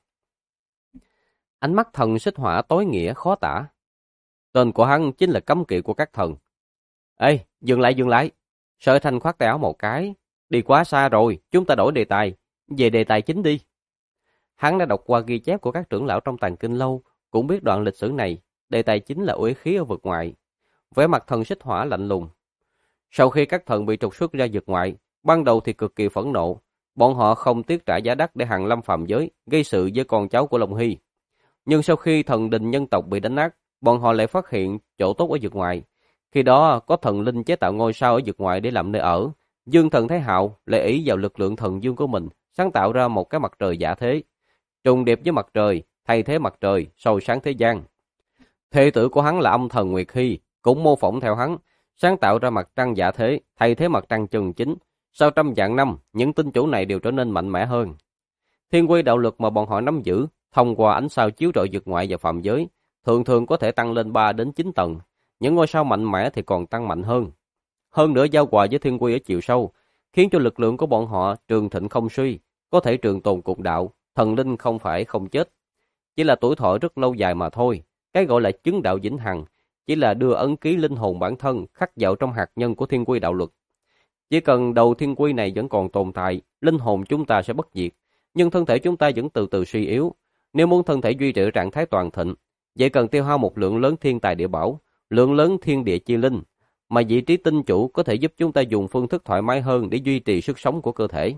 S1: Ánh mắt thần xích hỏa tối nghĩa khó tả. Tên của hắn chính là cấm kỵ của các thần. Ê, dừng lại. Sở Thanh khoát tay áo một cái. Đi quá xa rồi, chúng ta đổi đề tài. Về đề tài chính đi. Hắn đã đọc qua ghi chép của các trưởng lão trong Tàng Kinh Lâu, cũng biết đoạn lịch sử này. Đề tài chính là uế khí ở vực ngoại. Vẻ mặt thần xích hỏa lạnh lùng. Sau khi các thần bị trục xuất ra vực ngoại, ban đầu thì cực kỳ phẫn nộ. Bọn họ không tiếc trả giá đắt để hàng lâm phàm giới, gây sự với con cháu của Long Hy. Nhưng sau khi thần đình nhân tộc bị đánh nát, bọn họ lại phát hiện chỗ tốt ở vực ngoại. Khi đó có thần linh chế tạo ngôi sao ở vực ngoại để làm nơi ở. Dương thần Thái Hạo lại ý vào lực lượng thần dương của mình, sáng tạo ra một cái mặt trời giả thế. Trùng điệp với mặt trời, thay thế mặt trời, soi sáng thế gian. Thê tử của hắn là âm thần Nguyệt Hy, cũng mô phỏng theo hắn, sáng tạo ra mặt trăng giả thế, thay thế mặt trăng chân chính. Sau trăm vạn năm, những tinh chủ này đều trở nên mạnh mẽ hơn. Thiên quy đạo luật mà bọn họ nắm giữ, thông qua ánh sao chiếu rọi vực ngoại và phàm giới, thường có thể tăng lên 3 đến 9 tầng. Những ngôi sao mạnh mẽ thì còn tăng mạnh hơn. Hơn nữa giao hòa với thiên quy ở chiều sâu, khiến cho lực lượng của bọn họ trường thịnh không suy, có thể trường tồn cục đạo, thần linh không phải không chết. Chỉ là tuổi thọ rất lâu dài mà thôi. Cái gọi là chứng đạo vĩnh hằng, chỉ là đưa ấn ký linh hồn bản thân khắc vào trong hạt nhân của thiên quy đạo luật. Chỉ cần đầu thiên quy này vẫn còn tồn tại, linh hồn chúng ta sẽ bất diệt, nhưng thân thể chúng ta vẫn từ từ suy yếu. Nếu muốn thân thể duy trì trạng thái toàn thịnh, vậy cần tiêu hao một lượng lớn thiên tài địa bảo, lượng lớn thiên địa chi linh, mà vị trí tinh chủ có thể giúp chúng ta dùng phương thức thoải mái hơn để duy trì sức sống của cơ thể.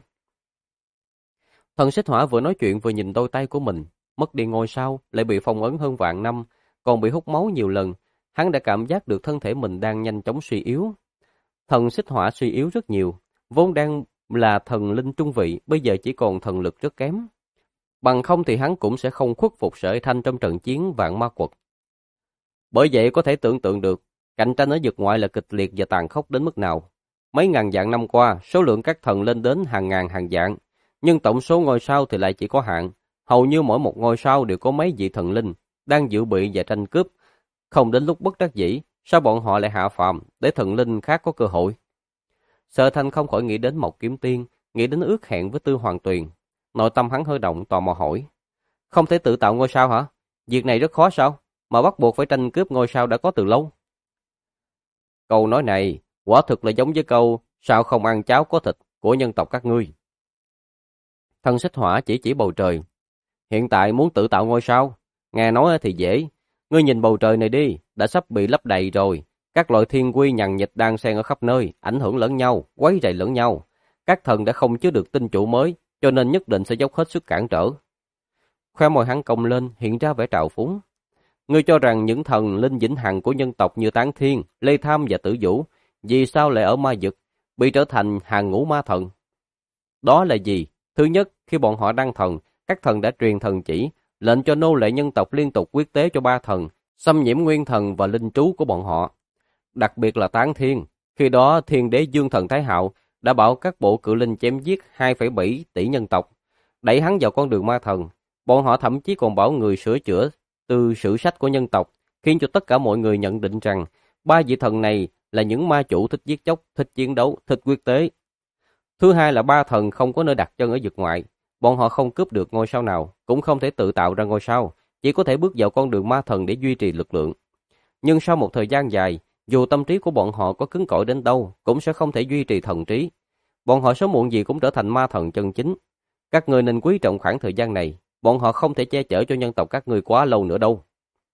S1: Thần xích hỏa vừa nói chuyện vừa nhìn đôi tay của mình, mất đi ngôi sao, lại bị phong ấn hơn vạn năm, còn bị hút máu nhiều lần, hắn đã cảm giác được thân thể mình đang nhanh chóng suy yếu. Thần xích hỏa suy yếu rất nhiều, vốn đang là thần linh trung vị, bây giờ chỉ còn thần lực rất kém. Bằng không thì hắn cũng sẽ không khuất phục Sở Thanh trong trận chiến vạn ma quật. Bởi vậy có thể tưởng tượng được, cạnh tranh ở vực ngoại là kịch liệt và tàn khốc đến mức nào. Mấy ngàn vạn năm qua, số lượng các thần lên đến hàng ngàn hàng vạn, nhưng tổng số ngôi sao thì lại chỉ có hạn. Hầu như mỗi một ngôi sao đều có mấy vị thần linh đang dự bị và tranh cướp. Không đến lúc bất đắc dĩ, sao bọn họ lại hạ phàm để thần linh khác có cơ hội? Sở Thanh không khỏi nghĩ đến Mộc Kiếm Tiên, nghĩ đến ước hẹn với Tư Hoàng Tuyền. Nội tâm hắn hơi động, tò mò hỏi. Không thể tự tạo ngôi sao hả? Việc này rất khó sao? Mà bắt buộc phải tranh cướp ngôi sao đã có từ lâu. Câu nói này quả thực là giống với câu sao không ăn cháo có thịt của nhân tộc các ngươi. Thần xích hỏa chỉ bầu trời. Hiện tại muốn tự tạo ngôi sao, nghe nói thì dễ. Ngươi nhìn bầu trời này đi, đã sắp bị lấp đầy rồi. Các loại thiên quy nhằn nhịt đang xen ở khắp nơi, ảnh hưởng lẫn nhau, quấy rầy lẫn nhau. Các thần đã không chứa được tinh chủ mới, cho nên nhất định sẽ dốc hết sức cản trở. Khoe môi hắn cong lên, hiện ra vẻ trào phúng. Ngươi cho rằng những thần linh vĩnh hằng của nhân tộc như Tán Thiên, Lê Tham và Tử Vũ, vì sao lại ở ma vực, bị trở thành hàng ngũ ma thần? Đó là gì? Thứ nhất, khi bọn họ đăng thần, các thần đã truyền thần chỉ, lệnh cho nô lệ nhân tộc liên tục quyết tế cho ba thần, xâm nhiễm nguyên thần và linh trú của bọn họ. Đặc biệt là Tán Thiên, khi đó thiên đế Dương Thần Thái Hạo đã bảo các bộ cự linh chém giết 2,7 tỷ nhân tộc, đẩy hắn vào con đường ma thần. Bọn họ thậm chí còn bảo người sửa chữa từ sử sách của nhân tộc, khiến cho tất cả mọi người nhận định rằng ba vị thần này là những ma chủ thích giết chóc, thích chiến đấu, thích quyết tế. Thứ hai là ba thần không có nơi đặt chân ở vực ngoại. Bọn họ không cướp được ngôi sao nào, cũng không thể tự tạo ra ngôi sao, chỉ có thể bước vào con đường ma thần để duy trì lực lượng. Nhưng sau một thời gian dài, dù tâm trí của bọn họ có cứng cỏi đến đâu, cũng sẽ không thể duy trì thần trí. Bọn họ sớm muộn gì cũng trở thành ma thần chân chính. Các người nên quý trọng khoảng thời gian này, bọn họ không thể che chở cho nhân tộc các người quá lâu nữa đâu.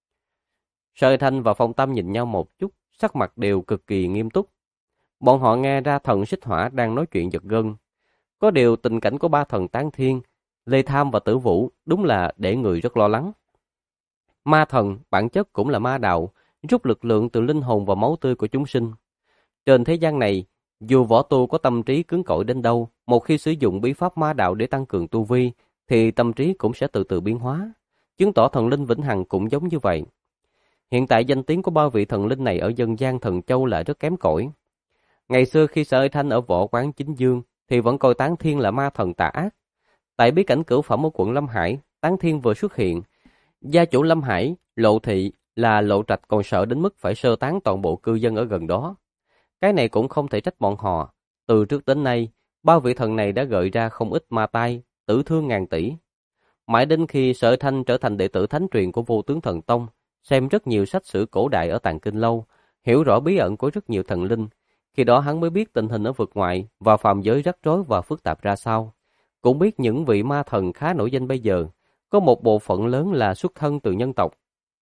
S1: Sơ Thanh và Phong Tâm nhìn nhau một chút, sắc mặt đều cực kỳ nghiêm túc. Bọn họ nghe ra thần Xích Hỏa đang nói chuyện giật gân. Có điều tình cảnh của ba thần Tán Thiên, Lê Tham và Tử Vũ đúng là để người rất lo lắng. Ma thần bản chất cũng là ma đạo, rút lực lượng từ linh hồn và máu tươi của chúng sinh. Trên thế gian này, dù võ tu có tâm trí cứng cỏi đến đâu, một khi sử dụng bí pháp ma đạo để tăng cường tu vi, thì tâm trí cũng sẽ từ từ biến hóa. Chứng tỏ thần linh vĩnh hằng cũng giống như vậy. Hiện tại danh tiếng của ba vị thần linh này ở dân gian Thần Châu lại rất kém cỏi. Ngày xưa khi Sở Thanh ở võ quán Chính Dương thì vẫn coi Tán Thiên là ma thần tà ác. Tại bí cảnh cửu phẩm ở quận Lâm Hải, Tán Thiên vừa xuất hiện, gia chủ Lâm Hải, Lộ Thị là Lộ Trạch còn sợ đến mức phải sơ tán toàn bộ cư dân ở gần đó. Cái này cũng không thể trách bọn họ. Từ trước đến nay, ba vị thần này đã gợi ra không ít ma tai, tử thương ngàn tỷ. Mãi đến khi Sở Thanh trở thành đệ tử thánh truyền của Vô Tướng Thần Tông, xem rất nhiều sách sử cổ đại ở Tàng Kinh Lâu, hiểu rõ bí ẩn của rất nhiều thần linh. Khi đó hắn mới biết tình hình ở vực ngoại và phàm giới rắc rối và phức tạp ra sao. Cũng biết những vị ma thần khá nổi danh bây giờ, có một bộ phận lớn là xuất thân từ nhân tộc.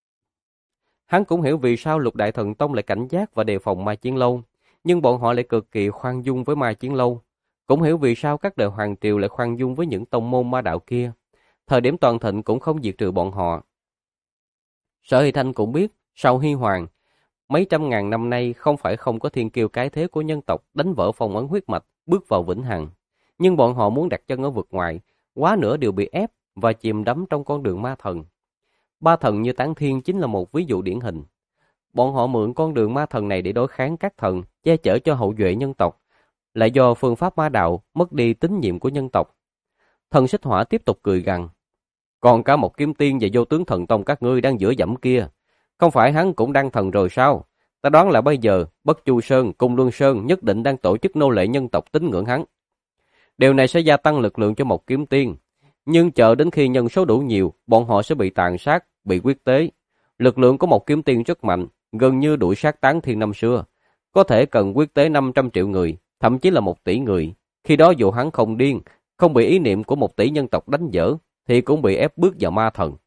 S1: Hắn cũng hiểu vì sao Lục Đại Thần Tông lại cảnh giác và đề phòng Ma Chiến Lâu, nhưng bọn họ lại cực kỳ khoan dung với Ma Chiến Lâu. Cũng hiểu vì sao các đời hoàng triều lại khoan dung với những tông môn ma đạo kia. Thời điểm toàn thịnh cũng không diệt trừ bọn họ. Sở Hy Thanh cũng biết, sau Hy Hoàng, mấy trăm ngàn năm nay không phải không có thiên kiêu cái thế của nhân tộc đánh vỡ phong ấn huyết mạch, bước vào vĩnh hằng. Nhưng bọn họ muốn đặt chân ở vực ngoài, quá nữa đều bị ép và chìm đắm trong con đường ma thần. Ba thần như Tán Thiên chính là một ví dụ điển hình. Bọn họ mượn con đường ma thần này để đối kháng các thần, che chở cho hậu duệ nhân tộc, lại do phương pháp ma đạo mất đi tín nhiệm của nhân tộc. Thần Xích Hỏa tiếp tục cười gằn. Còn cả một Kiếm Tiên và Vô Tướng Thần Tông các ngươi đang giữa dẫm kia, không phải hắn cũng đang thần rồi sao? Ta đoán là bây giờ Bất Chu Sơn, Cung Luân Sơn nhất định đang tổ chức nô lệ nhân tộc tín ngưỡng hắn. Điều này sẽ gia tăng lực lượng cho một Kiếm Tiên, nhưng chờ đến khi nhân số đủ nhiều, bọn họ sẽ bị tàn sát, bị quyết tế. Lực lượng của một Kiếm Tiên rất mạnh, gần như đuổi sát Tán Thiên năm xưa, có thể cần quyết tế 500 triệu người, thậm chí là 1 tỷ người. Khi đó dù hắn không điên, không bị ý niệm của 1 tỷ nhân tộc đánh dở, thì cũng bị ép bước vào ma thần.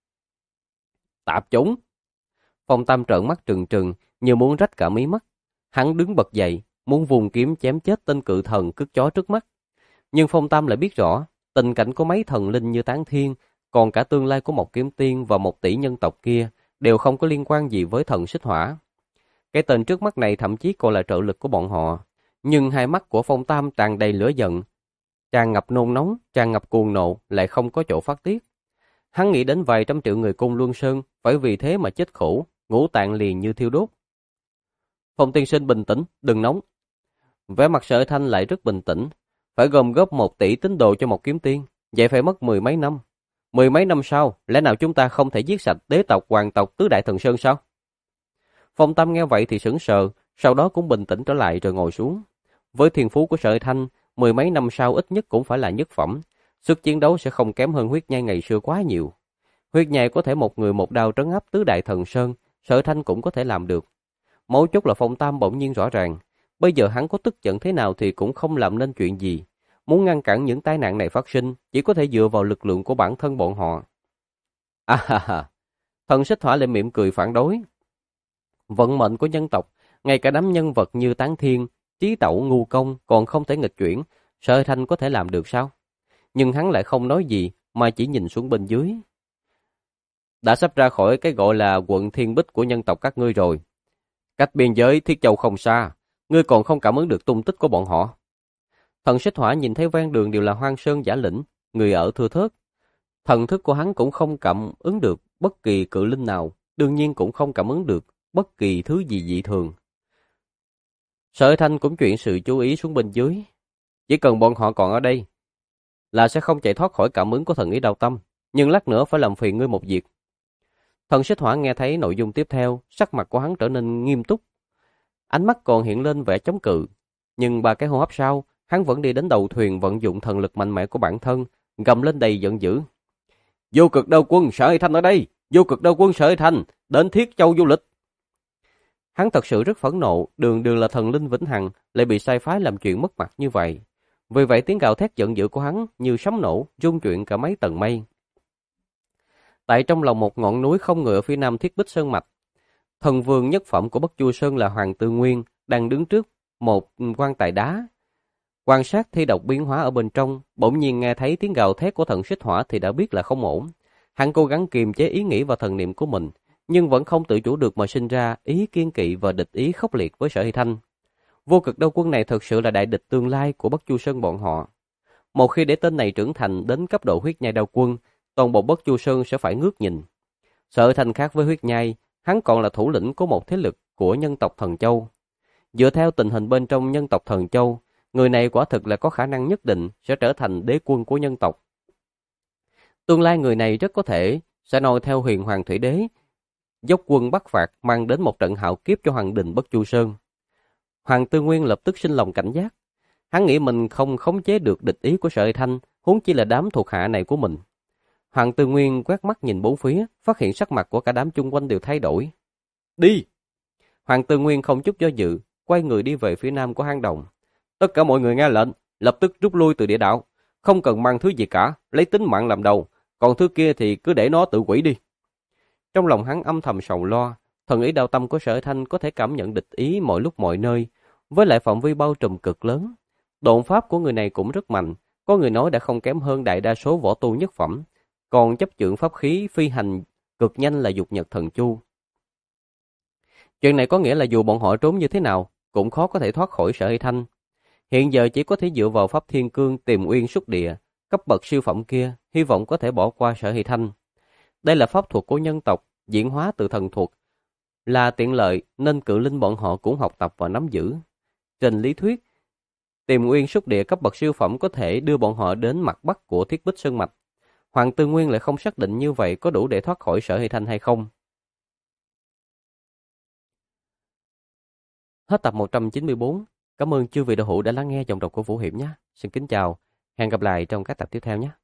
S1: Tạp chủng! Phong Tam trợn mắt trừng trừng, như muốn rách cả mí mắt. Hắn đứng bật dậy, muốn vùng kiếm chém chết tên cự thần cứt chó trước mắt. Nhưng Phong Tam lại biết rõ, tình cảnh của mấy thần linh như Tán Thiên, còn cả tương lai của một Kiếm Tiên và 1 tỷ nhân tộc kia, đều không có liên quan gì với thần Xích Hỏa. Cái tên trước mắt này thậm chí còn là trợ lực của bọn họ. Nhưng hai mắt của Phong Tam tràn đầy lửa giận, tràn ngập nôn nóng, tràn ngập cuồng nộ, lại không có chỗ phát tiết. Hắn nghĩ đến vài trăm triệu người Cung Luân Sơn, phải vì thế mà chết khổ, ngũ tạng liền như thiêu đốt. Phong tiên sinh bình tĩnh, đừng nóng. Vẻ mặt Sở Thanh lại rất bình tĩnh. Phải gom góp 1 tỷ tín đồ cho một Kiếm Tiên, vậy phải mất 10 mấy năm. 10 mấy năm sau, lẽ nào chúng ta không thể giết sạch đế tộc, hoàng tộc, tứ đại thần sơn sao? Phong Tâm nghe vậy thì sững sờ, sau đó cũng bình tĩnh trở lại rồi ngồi xuống. Với thiên phú của Sở Thanh, 10 mấy năm sau ít nhất cũng phải là nhất phẩm. Sức chiến đấu sẽ không kém hơn Huyết Nhai ngày xưa quá nhiều. Huyết Nhai có thể một người một đao trấn áp tứ đại thần sơn, Sở Thanh cũng có thể làm được. Mấu chốt là Phong Tam bỗng nhiên rõ ràng, bây giờ hắn có tức giận thế nào thì cũng không làm nên chuyện gì. Muốn ngăn cản những tai nạn này phát sinh, chỉ có thể dựa vào lực lượng của bản thân bọn họ. À ha ha, thần Xích Hỏa lại mỉm cười phản đối. Vận mệnh của nhân tộc, ngay cả đám nhân vật như Tán Thiên, Trí Tẩu, Ngu Công còn không thể nghịch chuyển, Sở Thanh có thể làm được sao? Nhưng hắn lại không nói gì, mà chỉ nhìn xuống bên dưới. Đã sắp ra khỏi cái gọi là quận Thiên Bích của nhân tộc các ngươi rồi. Cách biên giới Thiết Châu không xa, ngươi còn không cảm ứng được tung tích của bọn họ. Thần Xích Hỏa nhìn thấy ven đường đều là hoang sơn giả lĩnh, người ở thưa thớt. Thần thức của hắn cũng không cảm ứng được bất kỳ cự linh nào, đương nhiên cũng không cảm ứng được bất kỳ thứ gì dị thường. Sở Thanh cũng chuyển sự chú ý xuống bên dưới. Chỉ cần bọn họ còn ở đây, là sẽ không chạy thoát khỏi cảm ứng của thần ý Đao Tâm. nhưng lát nữa phải làm phiền ngươi một việc. Thần Xích Hỏa nghe thấy nội dung tiếp theo, sắc mặt của hắn trở nên nghiêm túc. Ánh mắt còn hiện lên vẻ chống cự. Nhưng 3 cái hô hấp sau, hắn vẫn đi đến đầu thuyền vận dụng thần lực mạnh mẽ của bản thân, gầm lên đầy giận dữ. Vô Cực Đao Quân Sở Hy Thanh ở đây! Vô Cực Đao Quân Sở Hy Thanh! Đến Thiết Châu du lịch! Hắn thật sự rất phẫn nộ, đường đường là thần linh vĩnh hằng, lại bị sai phái làm chuyện mất mặt như vậy. Vì vậy tiếng gào thét giận dữ của hắn như sấm nổ, rung chuyển cả mấy tầng mây. Tại trong lòng một ngọn núi không người ở phía nam Thiết Bích Sơn Mạch, thần vương nhất phẩm của Bất Chu Sơn là Hoàng Tư Nguyên đang đứng trước một quan tài đá. Quan sát thi độc biến hóa ở bên trong, bỗng nhiên nghe thấy tiếng gào thét của thần Xích Hỏa thì đã biết là không ổn. Hắn cố gắng kiềm chế ý nghĩ và thần niệm của mình, nhưng vẫn không tự chủ được mà sinh ra ý kiên kỵ và địch ý khốc liệt với Sở Hy Thanh. Vô Cực Đao Quân này thật sự là đại địch tương lai của Bất Chu Sơn bọn họ. Một khi để tên này trưởng thành đến cấp độ huyết nhai đao quân, toàn bộ Bất Chu Sơn sẽ phải ngước nhìn. Sở Hy Thanh khác với huyết nhai, hắn còn là thủ lĩnh của một thế lực của nhân tộc Thần Châu. Dựa theo tình hình bên trong nhân tộc Thần Châu, người này quả thực là có khả năng nhất định sẽ trở thành đế quân của nhân tộc. Tương lai người này rất có thể sẽ noi theo Huyền Hoàng Thủy Đế, dốc quân bắt phạt mang đến một trận hạo kiếp cho Hoàng đình Bất Chu Sơn. Hoàng Tư Nguyên lập tức sinh lòng cảnh giác. Hắn nghĩ mình không khống chế được địch ý của Sở Hy Thanh, huống chi là đám thuộc hạ này của mình. Hoàng Tư Nguyên quét mắt nhìn bốn phía, phát hiện sắc mặt của cả đám chung quanh đều thay đổi. Đi! Hoàng Tư Nguyên không chút do dự, quay người đi về phía nam của hang động. Tất cả mọi người nghe lệnh, lập tức rút lui từ địa đạo. Không cần mang thứ gì cả, lấy tính mạng làm đầu. Còn thứ kia thì cứ để nó tự quỷ đi. Trong lòng hắn âm thầm sầu lo, thần ý đạo tâm của Sở Hy Thanh có thể cảm nhận địch ý mọi lúc mọi nơi, với lại phạm vi bao trùm cực lớn. Độn pháp của người này cũng rất mạnh, có người nói đã không kém hơn đại đa số võ tu nhất phẩm, còn chấp chưởng pháp khí phi hành cực nhanh là Dục Nhật Thần Chu. Chuyện này có nghĩa là dù bọn họ trốn như thế nào, cũng khó có thể thoát khỏi Sở Hy Thanh. Hiện giờ chỉ có thể dựa vào pháp thiên cương tìm uyên xuất địa, cấp bậc siêu phẩm kia, hy vọng có thể bỏ qua Sở Hy Thanh. Đây là pháp thuật của nhân tộc, diễn hóa từ thần thuật, là tiện lợi nên cự linh bọn họ cũng học tập và nắm giữ. Trên lý thuyết, tìm uyên xuất địa cấp bậc siêu phẩm có thể đưa bọn họ đến mặt bắc của Thiết Bích Sơn Mạch. Hoàng Tư Nguyên lại không xác định như vậy có đủ để thoát khỏi Sở Hy Thanh hay không. Hết tập 194. Cảm ơn chư vị đạo hữu đã lắng nghe giọng đọc của Vũ Hiệp nhé. Xin kính chào, hẹn gặp lại trong các tập tiếp theo nhé.